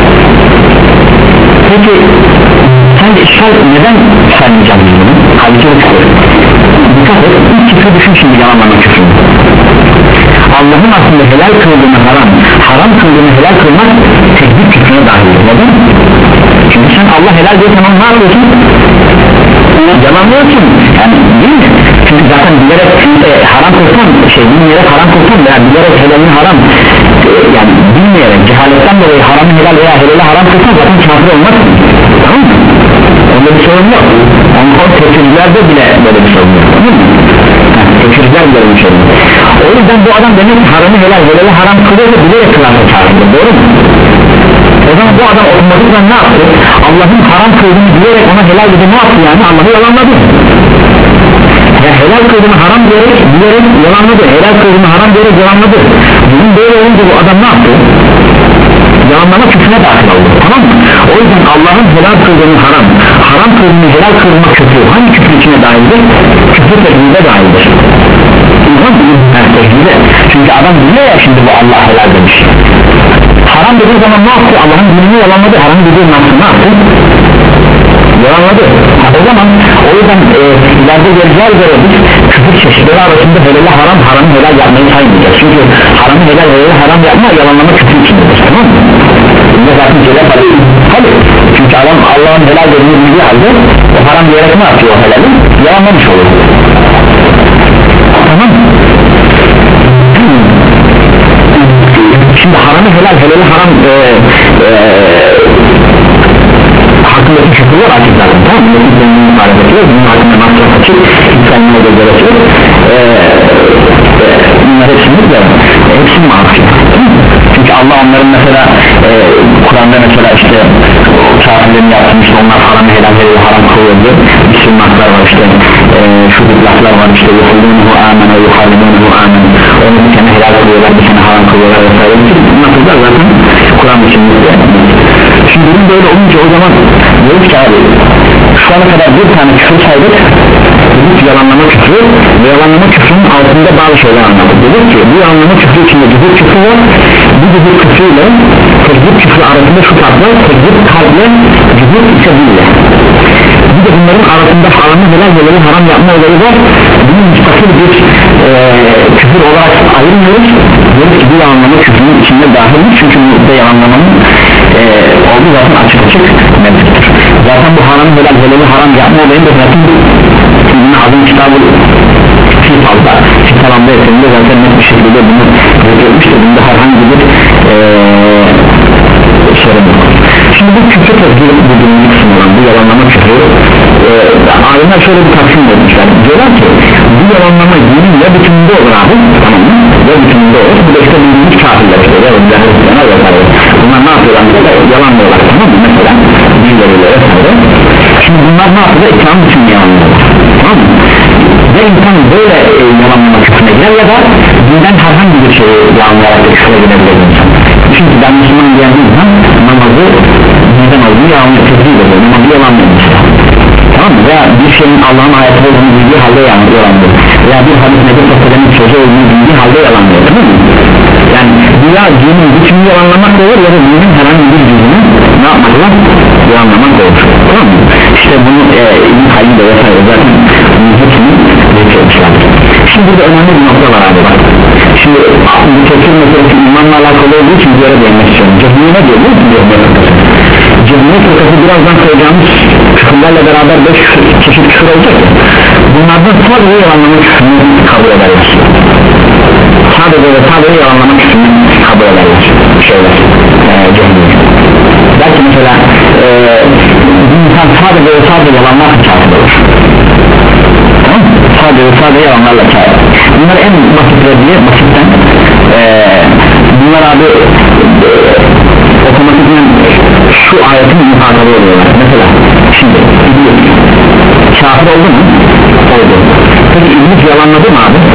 Peki sen de işgal neden saymayacağım bunu? Halbuki o küfür. Dikkat et, ilk küfür düşün şimdi, yalanlama küfür. Allah'ın aslında helal kıldığını haram, haram kıldığını helal kılmak tekbir küfrüne dahil. Neden? Çünkü sen Allah helal diyorsan ne yapıyorsun? Yalanlıyorsun. Yani değil mi? Çünkü zaten bilerek e, haram kılsan, şey bilmeyerek haram kılsan veya bilerek helalini haram e, yani bilmeyerek, cehaletten dolayı haramı helal veya helali haram kılsan zaten kafir olmaz. Tamam mı? Onda bir sorun yok. Onun tekfircilerde bile böyle bir sorun yok. Tamam mı? Tekfirciler bile bir sorun yok. O yüzden bu adam demek ki haramı helal, helali haram kılıyorsa bilerek kılarsa kafirdir. Doğru mu? O zaman bu adam otomatikman ne yaptı? Allah'ın haram kıldığını bilerek ona helal dedi, ne yaptı yani? Allah'ı yalanladı. Ya helal kıldığını haram diyerek, bilerek yalanladı. Helal kıldığını haram diyerek yalanladı. Bunun böyle olunca bu adam ne yaptı? Yalanlama küfrüne dahil oldu. Tamam mı? O yüzden Allah'ın helal kıldığını haram, haram kıldığını helal kılma küfrü hangi küfür içine dahildir? Küfür tekniğine dahildir. Tamam mı? Evet, tekniğine. Çünkü adam biliyor ya şimdi bu Allah helal demiş. Haram dediği zaman ne yaptı? Allah'ın dinini yalanladı. Haram dediği nasıl ne yaptı? Yalanladı. Ha, o zaman o yüzden e, ileride geleceğiz göre biz küfür çeşitleri arasında helal haram, haramı helal yapmayı saymayacağız. Çünkü haramı helal, helal haram yapma yalanlama küfür içindedir. Tamam mı? Bunda zaten celal var. Hadi. adam Allah'ın helal dediğini bildiği halde o haram diyerek ne yapıyor o helali? Yalanlamış olur. Tamam mı? Şimdi haramı helal, helali haram e, e, hakkındaki şükürler açık zaten, tamam mı? Bunun hareketi yok, bunun hakkında masraf açık, insanlığa da gerekiyor. E, e, bunlar hepsini de hepsini marufçu. Çünkü Allah onların mesela e, Kur'an'da mesela işte kafirlerin yaptığını işte onlar haram helal helal haram kılıyor diyor. Bir sürü naklar var işte e, şu laflar var işte yuhullunuhu amen ve yuhallimunuhu amen. Onu bir sene helal kılıyorlar, bir sene haram kılıyorlar vesaire. Bu nakıllar zaten Kur'an için yani. Şimdi bunun böyle olunca o zaman diyoruz ki abi şu ana kadar bir tane küfür saydık, dedik ki yalanlama küfrü ve yalanlama küfrünün altında bazı şeyler anladık. Dedik ki bu yalanlama küfrü içinde cüzür küfrü var, bu cüzür küfrüyle tekzip küfrü arasında şu fark var, tekzip kalple cüzür ise değil. Bir de bunların arasında haramı helal helali haram yapma olayı var. Bunun müstakil bir e, küfür olarak ayırmıyoruz. Diyoruz ki bu yalanlama küfrünün içinde dahildir, çünkü bu yalanlamanın e, olduğu zaten açık açık mevcuttur. Zaten bu haramı helal helali haram yapma olayını da zaten İbn-i Azim kitabı Fital'da Fital'da eserinde zaten net bir şekilde bunu götürmüştür. Bunda herhangi bir e, sorun yok. Şimdi bu küfür tezgiri bu birinci kısım olan bu yalanlama küfür e, alimler şöyle bir taksim etmişler. Diyorlar ki bu yalanlama dinin ya bütününde olur abi, tamam mı? Ya bütününde olur. Bu da işte bildiğimiz kafirler işte ya bunlar ne yapıyorlar mesela yalanlıyorlar, tamam mı? Mesela bildiriyle vesaire. Şimdi bunlar ne yapıyor? İslam bütün yalanlıyorlar, tamam mı? Ve insan böyle e, yalanlama küfrüne girer ya da dinden herhangi bir şeyi yalanlayarak da küfre girebilir insan. Çünkü ben Müslüman diyen bir insan namazı dinden olduğunu yalanlıyor, tezgir ediyor, namazı yalanlıyor mesela, tamam mı? Veya bir şeyin Allah'ın ayeti olduğunu bildiği halde yalanlıyor veya bir hadis Nebi Sofya'nın sözü olduğunu bildiği halde yalanlıyor, değil mi? Yani dünya dinin bütünü yalanlamak olur ya da dinin herhangi bir cüzünü ne yapmakla yalanlamak olur, tamam mı? İşte bunu e, İbn-i Hayyim de vesaire zaten bunun hepsini geçirmişler. Şimdi burada önemli bir nokta var abi bak. Şimdi bu tefsir meselesi imanla alakalı olduğu için bir yere değinmek istiyorum. Cehmiye ne diyor biliyor musun? Cehmiye fırkası birazdan koyacağımız küfürlerle beraber beş çeşit küfür olacak ya, bunlardan sadece yalanlama küfürünü kabul ederler. Sadece ve sadece yalanlama küfürünü kabul ederler şeyler e, cehmiye. Belki mesela e, bir insan sadece ve sadece yalanlarla kâfir olur, tamam mı? Sadece ve sadece yalanlarla kâfir. Bunlar en basitleri diye basitten e, bunlar abi e, otomatikman şu ayetin muhatabı oluyorlar. Mesela şimdi İblis kafir oldu mu? Oldu. Peki İblis yalanladı mı abi?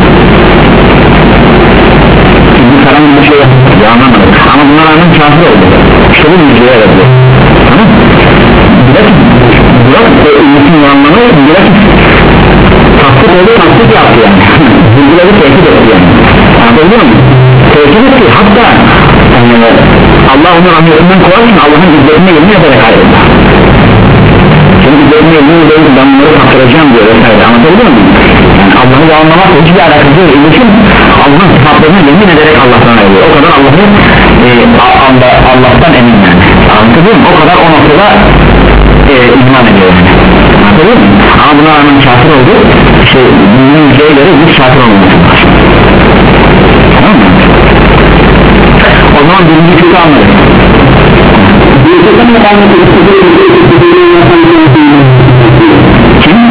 İblis herhangi bir şey yalanlamadı ama buna rağmen kafir oldu. İşte bu müjdeye verdi, tamam mı? Bilakis İblis'in yalanlamayı bilakis tasdik oldu, tasdik yaptı yani. Bilgileri tehdit etti yani. Anladın mı? Tehdit etti, hatta e, Allah onu rahmetinden kovarsın, Allah'ın izzetine yemin ederek ayrıldı. Senin izzetine yemin ederek ben bunları kaptıracağım diyor vesaire, anlatabiliyor muyum? Yani Allah'ı yalanlamak hiçbir alakası yok. İlişkin Allah'ın sıfatlarına yemin ederek Allah'tan ayrılıyor. O kadar Allah'ı e, Allah, Allah'tan emin yani. Anlatabiliyor muyum? O kadar o noktada e, iman ediyor yani. Anlatabiliyor muyum? Ama buna rağmen kafir oldu. İşte bunun yüzeyleri biz kafir olmaması lazım. Tamam mı? O zaman birinci küfrü anladık. Kim?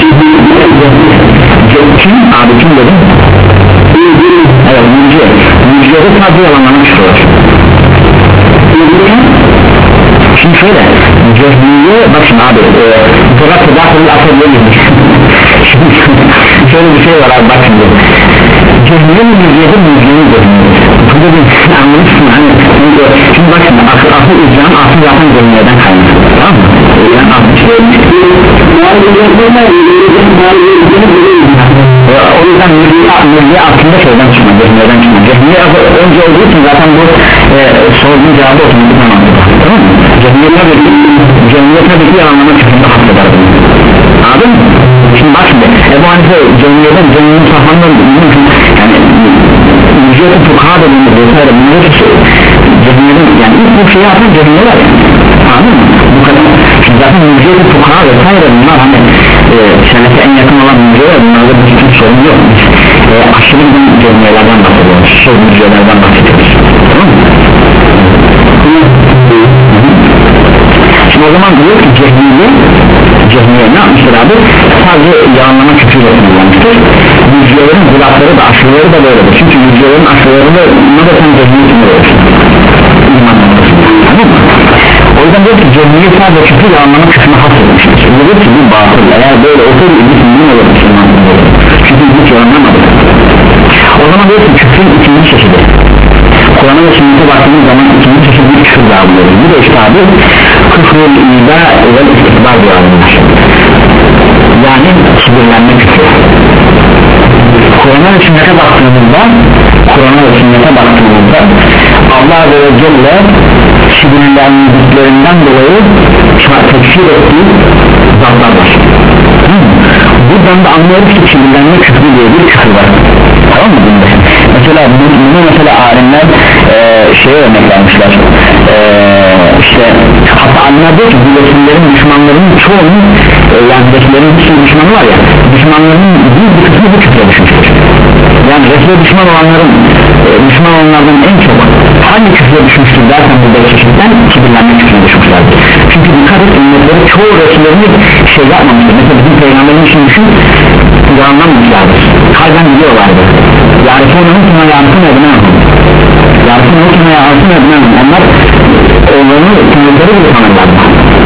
Kim? Abi kim dedim? Evet, müjde. Müjdede sadece yalanlama küfrü var. Şimdi şöyle, cehmiye bakın abi, Zırat Tedahülü Akademi'ye girmiş. Şimdi şöyle bir şey var abi, bak şimdi. Cehmiye mi müjdedir, müjdeyi cehmiyedir. Burada bir anlamışsın hani, şimdi bak şimdi, akıl akıl icran, akıl zaten cehmiyeden kaynaklı, tamam mı? Yani akıl şey, o yüzden müjde aslında şeyden çıkma, cehmiyeden çıkma. Cehmiye önce olduğu için zaten bu e, sorduğun cevabı otomatikman aldı, tamam mı? Cehmiye tabii ki, cehmiye tabii ki yalanlama çıkımda haftalar bunu. Anladın mı? Şimdi bak şimdi, Ebu Hanife cehmiyeden, cehmiyenin sahmandan yani müjdetin fukha dediğimiz vesaire bunları cehmiyeden, yani ilk bu şeyi atan cehmiyeler yani. Anladın mı? Bu kadar zaten mücadele fukaha vesaire bunlar hani e, selefe en yakın olan mücadele bunlarda bir hiçbir sorun yok e, aşırı bir cehmiyelerden bahsediyoruz şey mücadelelerden bahsediyoruz tamam mı? Şimdi o zaman diyor ki cehmiye cehmiye ne yapmıştır abi sadece yalanlama küfürle kullanmıştır mücadelerin zılatları da aşırıları da böyledir çünkü mücadelerin aşırıları da ne de sen cehmiye için oluyorsun iman noktasında tamam mı? O yüzden diyor ki cehmiye sadece küfür yalanlama küfürüne hasretmiştir diyor ki bu batıl eğer böyle otur iblis mümin olur çünkü iblis yalanlamadı o zaman diyor ki küfrün ikinci çeşidi Kur'an'a ve sünnete baktığımız zaman ikinci çeşit bir küfür daha buluyoruz bu da işte abi küfrün ida ve istikbar diyorlar yani kibirlenme küfür Kur'an'a ve sünnete baktığımızda Kur'an'a ve sünnete baktığımızda Allah Azze ve Celle kibirlendiklerinden dolayı tekfir ettiği zatlar var buradan da anlıyoruz ki kibirlenme küfrü diye bir küfür var tamam mı bunda? Mesela bunu mesela alimler e, şeye örnek vermişler e, işte hatta alimler diyor ki bu resimlerin düşmanlarının çoğunun e, yani resimlerin bir sürü düşmanı var ya düşmanlarının bir bir kısmı bu küfre düşmüştür yani resme düşman olanların e, düşman olanlardan en çok hangi küfre düşmüştür dersen bu beş çeşitten kibirlenme küfrüne düşmüşlerdir çünkü dikkat et ümmetleri çoğu resimlerini şey yapmamıştır mesela bizim peygamberin için düşün yalanlanmışlardır kalben biliyorlardı yarısının kime yarısını edinemem yarısının kime yarısını edinemem onlar onların kümletleri bile tanırlardı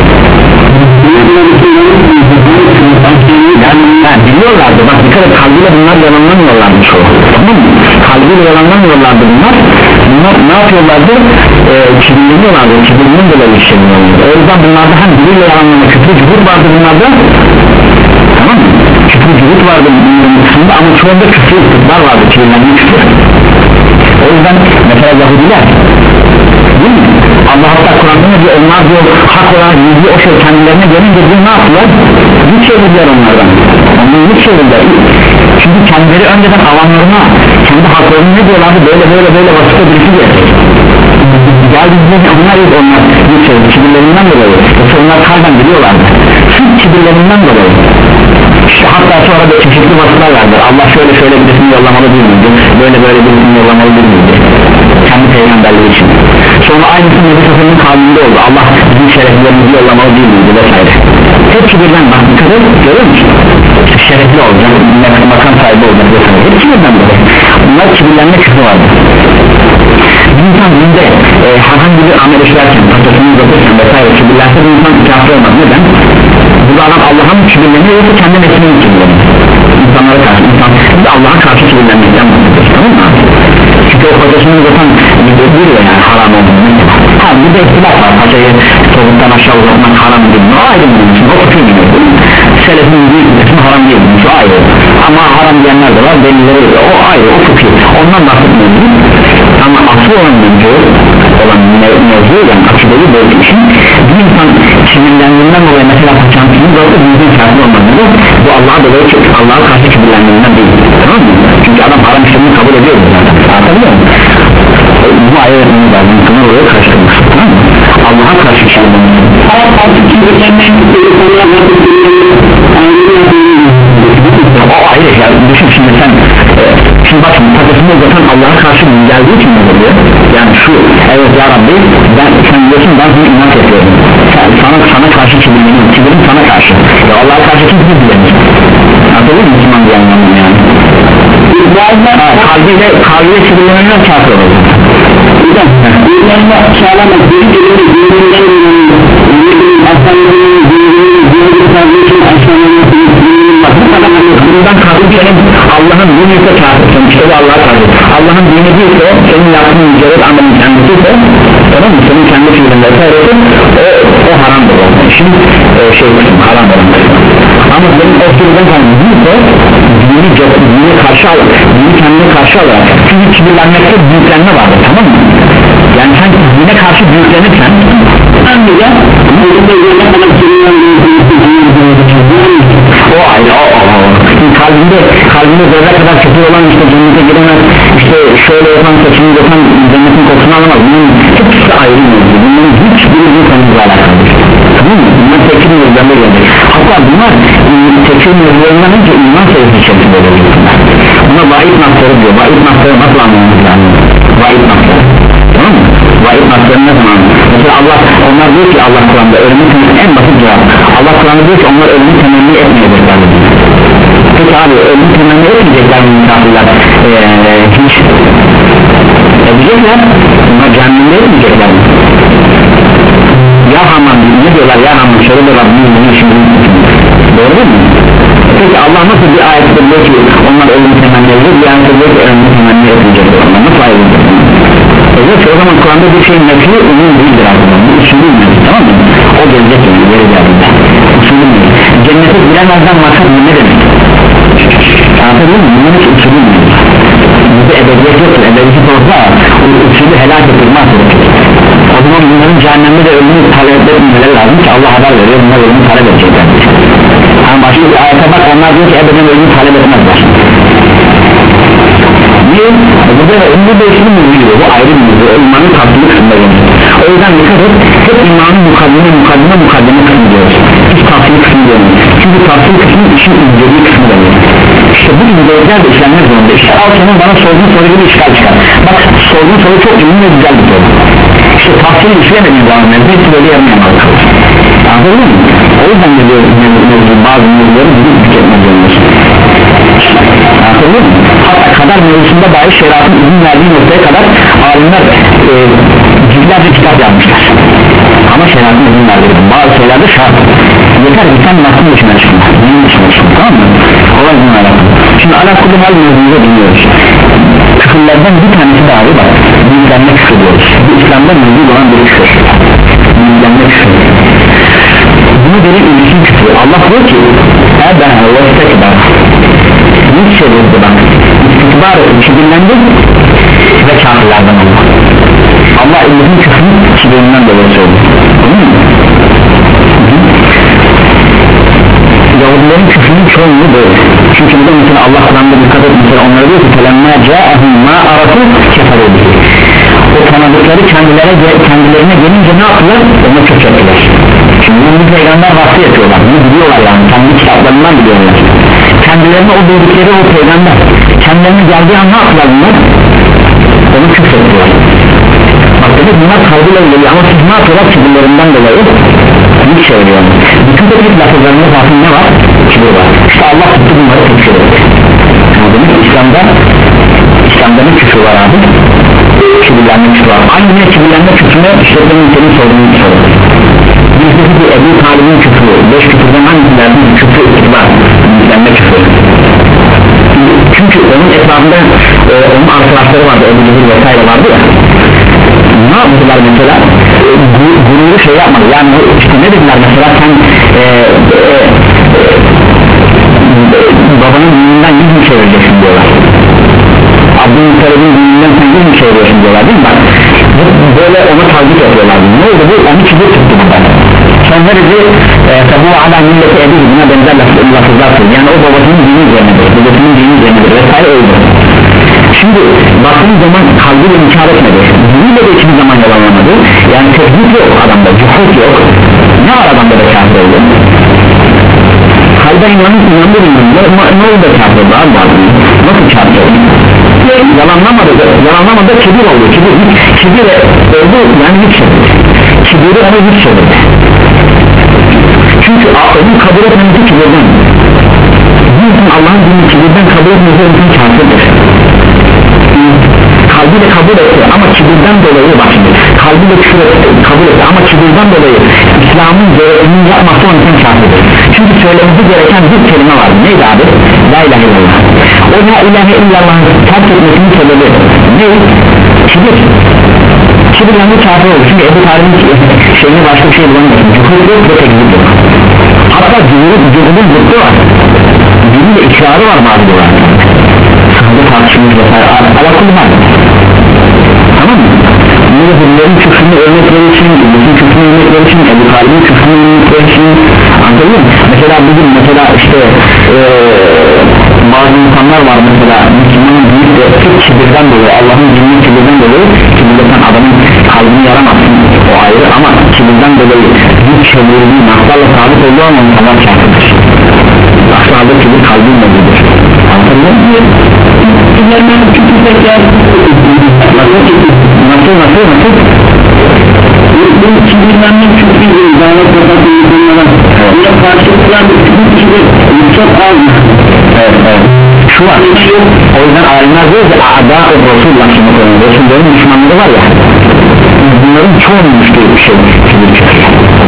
yani, yani biliyorlardı bak dikkat et kalbiyle bunlar yalanlamıyorlardı çoğu tamam mı? Kalbiyle yalanlamıyorlardı bunlar bunlar ne yapıyorlardı ee, kibirleniyorlardı kibirlenen dolayı işleniyorlardı o yüzden bunlarda hem diliyle yalanlama küfür cühut vardı bunlarda tamam mı? Küfür cühut vardı bunların kısmında ama çoğunda küfür istikbar vardı kibirlenme küfür o yüzden mesela Yahudiler değil mi? Allah hatta Kur'an'da ne diyor onlar diyor hak olarak yüzü o şey kendilerine gelince diyor ne yaptılar? Hiç çevirdiler onlardan onları hiç çevirdiler çünkü kendileri önceden alanlarına kendi haklarını ne diyorlardı böyle böyle böyle vasıfta birisi gelecek geldiğinde onlar yok onlar hiç çevirdi kibirlerinden dolayı yoksa onlar kalben biliyorlardı sırf kibirlerinden dolayı işte hatta sonra da çeşitli vasıflar verdiler Allah şöyle şöyle birisini yollamalı değil miydi böyle böyle birisini yollamalı değil miydi kendi peygamberleri için sonra aynısı Nebi Sefir'in kavminde oldu Allah bizim şereflerimizi yollamalı değil miydi vesaire hepsi birden bak dikkat et görüyor musun şerefli olacak makam sahibi olacak vesaire hepsi birden böyle bunlar kibirlenme küfrü vardı bir insan dinde e, herhangi bir amel işlerken patatını uzatırken vesaire kibirlense bir insan kafir olmaz neden? bu adam Allah'ın kibirleniyor yoksa kendi nefsinin kibirleniyor insanlara karşı insan Allah'a karşı kibirlenmekten bahsediyoruz tamam mı? çünkü o patatını uzatan bir yani haram olduğunu ha bir de ihtilaf var paçayı topuktan aşağı uzatmak haram değil mi? o ayrı bunun için o fıkır gibi selefin büyük kısmı haram değil mi? o ayrı ama haram diyenler de var delilleri o ayrı o fıkır ondan bahsetmiyoruz ama asıl olan mevzu olan mevzu yani akıdeli böyle için bir insan kibirlendiğinden dolayı mesela paçantını da oldu bir insan kafir olmadığı bu Allah'a dolayı Allah'a karşı kibirlendiğinden değil tamam mı? çünkü adam haram işlerini kabul ediyor zaten anlatabiliyor musun? bu ayetimiz lazım bunu oraya karşılamak tamam mı? Allah'a karşı kibirlendiğinden Allah'a karşı kibirlendiğinden o ayrı ya düşün şimdi sen e, şimdi bak şimdi patatesini uzatan Allah'a karşı geldiği için ne oluyor yani şu evet ya Rabbi ben, sen diyorsun ben bunu inat yapıyorum sen, sana, sana karşı kibirleniyorum kibirim sana karşı ya Allah'a karşı kim kibirlenir anladın mı Müslüman diye anlamam yani ha, kalbiyle kalbiyle kibirlenenler kafir olur Bunlarla sağlamak bir kelime birbirinden birbirinin aslanlarının birbirinin birbirinin kardeşinin aslanlarının bundan karşı senin Allah'ın dini ise kafirsin işte bu Allah'a karşı Allah'ın dini değilse o senin yaptığın mücerret amelin kendisi ise tamam mı senin kendi fiilinde vesairesi o, o haramdır o şimdi e, şey kısım haram olan ama senin o fiilden kendisi değilse dini, dini karşı al dini kendine karşı alarak çünkü kibirlenmekte büyüklenme vardır tamam mı yani sen dine karşı büyüklenirsen anlayınca o ayrı o, o, o. kalbinde kalbinde zerre kadar kötü olan işte cennete giremez işte şöyle yapan saçını yapan cennetin kokusunu alamaz bunun hepsi ayrı mevzu bunların hiçbiri bu konuyla alakalı tamam mı? bunlar tekil sözlerinde gelecek. Hatta bunlar tekfir mevzularından önce iman sayısı içerisinde oluyor. Buna vaid nasları diyor. Vaid nasları nasıl anlamamız lazım? Vaid nasları, tamam mı? Vaid nasları ne zaman? Mesela Allah, onlar diyor ki Allah Kur'an'da ölümü en basit cevap. Allah Kur'an'da diyor ki onlar ölümü temenni etmeyecekler. Peki abi ölümü temenni etmeyecekler mi misafirler? Ee, hiç edecekler. Bunlar cehennemde etmeyecekler mi? Ya Haman ne diyorlar ya Haman şöyle de Rabbim bunu şimdi doğru değil mi? Peki Allah nasıl bir ayette diyor ki onlar ölümü temenni edecek, bir ayette diyor ki ölümü temenni etmeyecekler, onlar nasıl ayrılacak? Evet, o zaman Kur'an'da bir şeyin nefri onun değildir aslında, bu usulü nefri, tamam mı? O gelecek yani geri geldiğinde usulü nefri. Cennete giremezden maksat ne demek? Anladın mı? Bunun için usulü nefri. Bizde ebediyet yoktur, ebediyet olsa o usulü helak ettirmez. O zaman bunların cehennemde de ölümü talep etmeleri lazım ki Allah haber veriyor, bunlar ölümü talep edecekler. Ama başka bir ayete bak, onlar diyor ki ebeden ölümü talep etmezler. Niye? Burada ünlü değişimi müziyor, bu ayrı bir müziyor, o imanın tatlı kısmında gelir. O yüzden dikkat et, hep imanın mukaddime mukaddime mukaddime kısmı diyoruz. Hiç tatlı kısmı diyoruz. Çünkü tatlı kısmı için incelediği kısmı da gelir. İşte bu incelikler de işlenmek zorunda. İşte al senin bana sorduğun soru gibi işgal çıkar. Bak sorduğun soru çok ünlü ve güzel bir soru. İşte tahsil işlemediğin zaman mevzu hiç böyle yapmayamaz. Anladın mı? O yüzden de diyoruz mevzu, bazı mevzuları bir tüketmek zorundasın. Anladın mı? Hatta kadar mevzusunda dahi şeriatın izin verdiği noktaya kadar alimler e, ciltlerce kitap yazmışlar. Ama şeriatın izin verdiği bazı şeylerde şart. Yeter ki sen nasıl dışına çıkma, neyin dışına çıkma, tamam mı? Olay bunun alakalı. Şimdi alakalı hal mevzumuza dinliyoruz. Küfürlerden bir tanesi dahi bak, büyüklenme küfür diyoruz. Bu İslam'da mevzu olan bir küfür. Büyüklenme küfür. Bunu delil ilişkin küfür. Allah diyor ki Eben ve istekbar. Bir şey dedi bak, istikbar kibirlendi ve kafirlerden oldu. Allah illetin küfrünü kibirinden dolayı söyledi. Değil mi? Yahudilerin küfrünün çoğunluğu böyle. Çünkü burada mesela Allah Kur'an'da dikkat et, mesela onlara diyor ki فَلَمَّا جَاءَهُمْ مَا عَرَفُوا كَفَرُوا بِهِ. O tanıdıkları kendilerine, kendilerine gelince ne yaptılar? Ona çok yaptılar. Şimdi bunu peygamber vasfı yapıyorlar, bunu biliyorlar yani, kendi kitaplarından biliyorlar. Kendilerine o dedikleri o peygamber kendilerine geldiği an ne yaptılar bunlar? Onu küfrettiler. Bak dedi bunlar kalbıyla ilgili ama siz ne yapıyorlar kibirlerinden dolayı? Bir şey diyor. Bütün de ilk lafızlarında zaten ne var? Kibir var. İşte Allah tuttu bunları tekfir etti. Yani demek İslam'da İslam'da ne küfür var abi? Kibirlenme küfür var. Aynı ne kibirlenme küfürüne işte benim senin sorduğun soru. Bizdeki bu Ebu Talib'in küfürü, beş küfürden hangisilerden küfür var? Kibirlenme küfürü. Çünkü onun etrafında e, onun arkadaşları vardı, Ebu Cehil vesaire vardı ya. Ne yaptılar mesela? E, gururu şey yapmadı. Yani işte ne dediler mesela sen e, e, e, babanın dininden yüz mü çevireceksin diyorlar. Abdülmuttalib'in dininden sen yüz mü çeviriyorsun diyorlar değil mi? Bak böyle ona takip yapıyorlar. Ne oldu bu? Onu kibir tuttu burada. Sonra dedi tabu ala milleti ebi buna benzer lafızlar söyledi. Yani o babasının dini üzerinedir, babasının dini üzerinedir vesaire öyle. Şimdi baktığın zaman kalbiyle inkar etmedi, diniyle de hiçbir zaman yalanlamadı. Yani teknik yok adamda, cuhut yok. Ne var adamda da kafir oldu? Kalbe inanıp inandı inandı, ne oldu da kafir oldu abi bazı? Nasıl kafir oldu? Yalanlamadı, yalanlamadı kibir oldu, kibir, kibir oldu yani hiç çevirdi. Kibiri onu hiç çevirdi. Çünkü onun kabul etmesi kibirden. Bizim Allah'ın dinini kibirden kabul etmesi insan kafirdir. Kalbiyle kabul etti ama kibirden dolayı bak şimdi kalbiyle küfür etti, kabul etti ama kibirden dolayı İslam'ın gereğini yapmakta o insan kafirdir. Çünkü söylemesi gereken bir kelime vardı. Neydi abi? La ilahe illallah. O la ilahe illallah'ın terk etmesinin sebebi ne? Kibir. Kibirlendi kafir olur. Çünkü Ebu Talib'in şeyini başka bir şey bulamıyorsun. Cuhud yok ve tekzip yok. Hatta cuhudun zıttı var. Dinin de ikrarı var bazı var. Sahada tartışılmış vesaire. Alakul var. Tamam mı? Bunu bunların küfrünü örnekleri için, bütün küfrünü örnekleri için, Ebu Talib'in küfrünü örnekleri için anladın mı? Mesela bugün mesela işte ee, bazı insanlar var mesela Müslümanın büyük de kibirden dolayı, Allah'ın dininin kibirden dolayı kibirden adamın kalbini yaramazsın o ayrı ama kibirden dolayı büyük çevirdiği naklarla sabit olduğu kibirli olan insanlar kafirdir. Aslında kibir kalbin nezidir. Anladın mı? Kibirlerden küçükler nasıl nasıl nasıl bu kibirlerden küçükler davet yapan insanlara buna karşılıklar küçük çok az. Evet evet. Şu var, o yüzden alimler diyor ki A'da-ı Resulullah şimdi konuyor, Resullerin düşmanları var ya, bunların çoğunun düştüğü bir şey kibir çıkıyor.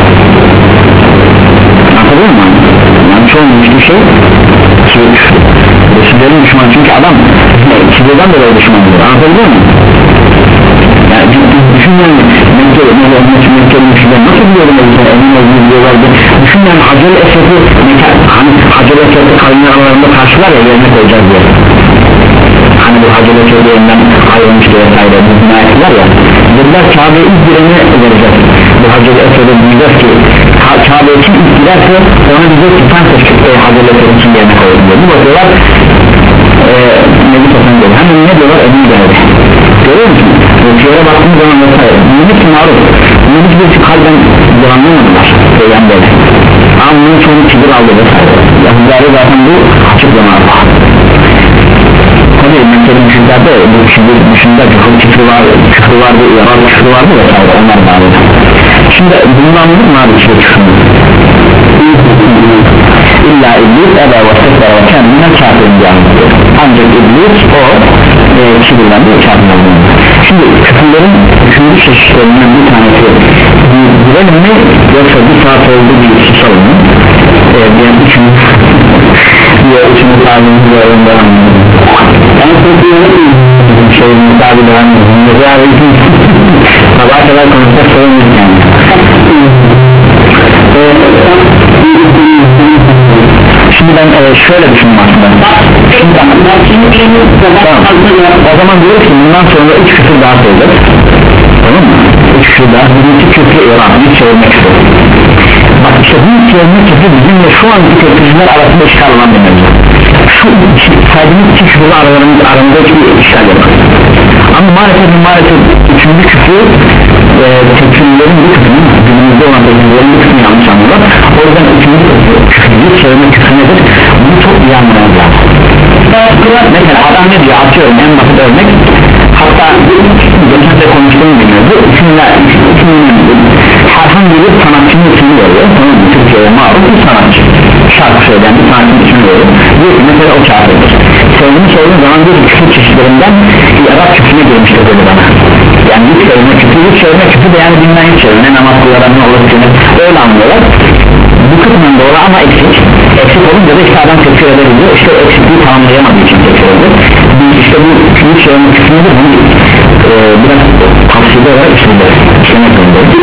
Anladın mı? Yani çoğunun düştüğü şey kibir çıkıyor. Resullerin düşmanı çünkü adam kibirden dolayı düşman diyor, anladın mı? Yani düşünmeyin Mekke'de ne olmuş Mekke'de müşriler nasıl biliyorum o yüzden emin olduğunu biliyorlardı. Düşünmeyin Hacer-i Esved'i hani Hacer-i Esved'i kavimler aralarında karşılar ya yerine koyacağız diye. Hani bu Hacer-i Esved'i yerinden ayrılmıştı vesaire bu günahlar ya. Dediler Kabe'ye ilk gireni vereceğiz. Bu Hacer-i Esved'e diyeceğiz ki Kabe'ye kim ilk girerse ona diyecek ki sen seçtik Hacer-i Esved'i kim yerine koyalım diye. Bu bakıyorlar eee Nebi Sosan diyor. Hemen ne diyorlar emin geldi. Görüyor musun? Rütüyere baktığımız zaman vesaire Müzik ki maruf Müzik bir kalben yalanlamadılar Peygamber'e ama bunun çoğunu kibir aldı vesaire Yahudileri zaten bu açıklama tabi Mekke'nin müşriklerde bu kibir dışında küfür var küfür vardı, yarar küfür vardı vesaire onlar bağlı. Şimdi bundan anladık mı abi kibir küfürünü? İlla iblis ebe ve sekber ve kendine kafirin diye anlatıyor. Ancak iblis o e, kibirlendi ve kafirin oldu. Şimdi küfürlerin üçüncü çeşitlerinden bir tanesi girelim mi yoksa bir saat oldu bir susalım mı? E, diğer üçüncü diğer üçüncü sağlığımız ve önden anladım. Ben söylüyorum şeyin mutabili anladım. Yani sabah kadar konuşacak sorun yok yani. Şimdi ben e, şöyle düşündüm aslında. Şimdi, tamam. O zaman diyoruz ki bundan sonra üç küfür daha söyleyeceğiz. Tamam mı? Üç küfür daha. Birinci küfür İran, bir çevirme küfür. Bak işte bu çevirme küfür bizimle şu anki küfürler arasında işgal olan bir mevzu. Şu saydığımız iki küfürle aralarında aramızda hiçbir işgal yok. Ama maalesef maalesef üçüncü küfür e, tekfirlerin bir kısmı günümüzde olan tekfirlerin bir kısmı yanlış anlıyorlar. O yüzden üçüncü küfürlü çevirme küfür nedir? Bunu çok iyi anlamamız lazım. Mesela adam ne diyor atıyorum en basit örnek hatta geçen de konuştuğum gibi bu isimler herhangi bir sanatçının ismini veriyor tamam mı? Türkiye'ye maruf bir sanatçı şarkı söyleyen bir sanatçının ismini veriyor diyor ki mesela o kafirdir söylediğini sorduğum zaman bir küfür çeşitlerinden Arap küfürüne girmiştir dedi bana yani hiç çevirme küfür hiç çevirme küfür de yani bilmem hiç çevirme namaz kılaran ne olur seni öyle anlıyorlar bu kısmın doğru ama eksik eksik olunca da işte adam tekfir edebiliyor işte eksikliği tamamlayamadığı için tekfir ediyor işte bu küfür çevirme küfürünü de bunu e, biraz tavsiyede olarak işlemek işlemek zorundayız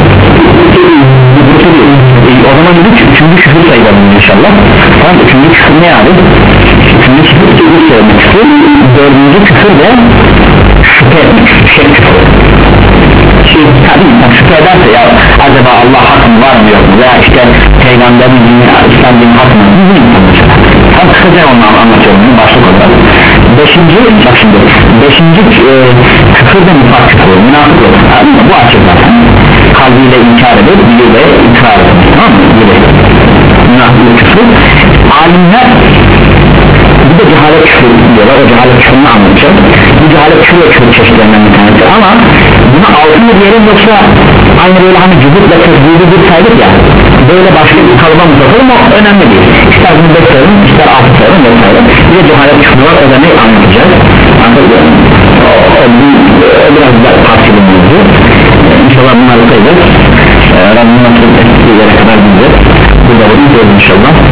e, o zaman dedik üçüncü küfür sayılalım inşallah tamam üçüncü küfür ne abi? Üçüncü küfür küfür çevirme küfür dördüncü küfür de şüphe etmek şek küfür şey tabi insan şüphe ederse ya acaba Allah hak mı var mı yok mu veya işte peygamberin dini İslam dini hak mı bu insan mesela tam kısaca onu anlatıyorum bunu başlık olarak beşinci bak şimdi beşinci e, küfür de nifak küfür münafık olur bu açık zaten kalbiyle inkar edip diliyle ikrar edip tamam mı münafık küfür alimler bir de cehalet küfür diyorlar o cehalet küfürünü anlatacağım bu cehalet küfür ve küfür çeşitlerinden bir tanesi ama buna altı mı diyelim yoksa aynı böyle hani cüzükle tezgüdü bir saydık ya böyle başka bir kalıba mı sokalım o önemli değil ister bunu beş sayalım ister altı sayalım vesaire bir de cehalet küfür var o da ne anlatacağız anlatacağız o, o, o biraz da parçalı mevzu inşallah bunları sayacağız Rabbim nasıl ettiği yere kadar gideceğiz burada bunu inşallah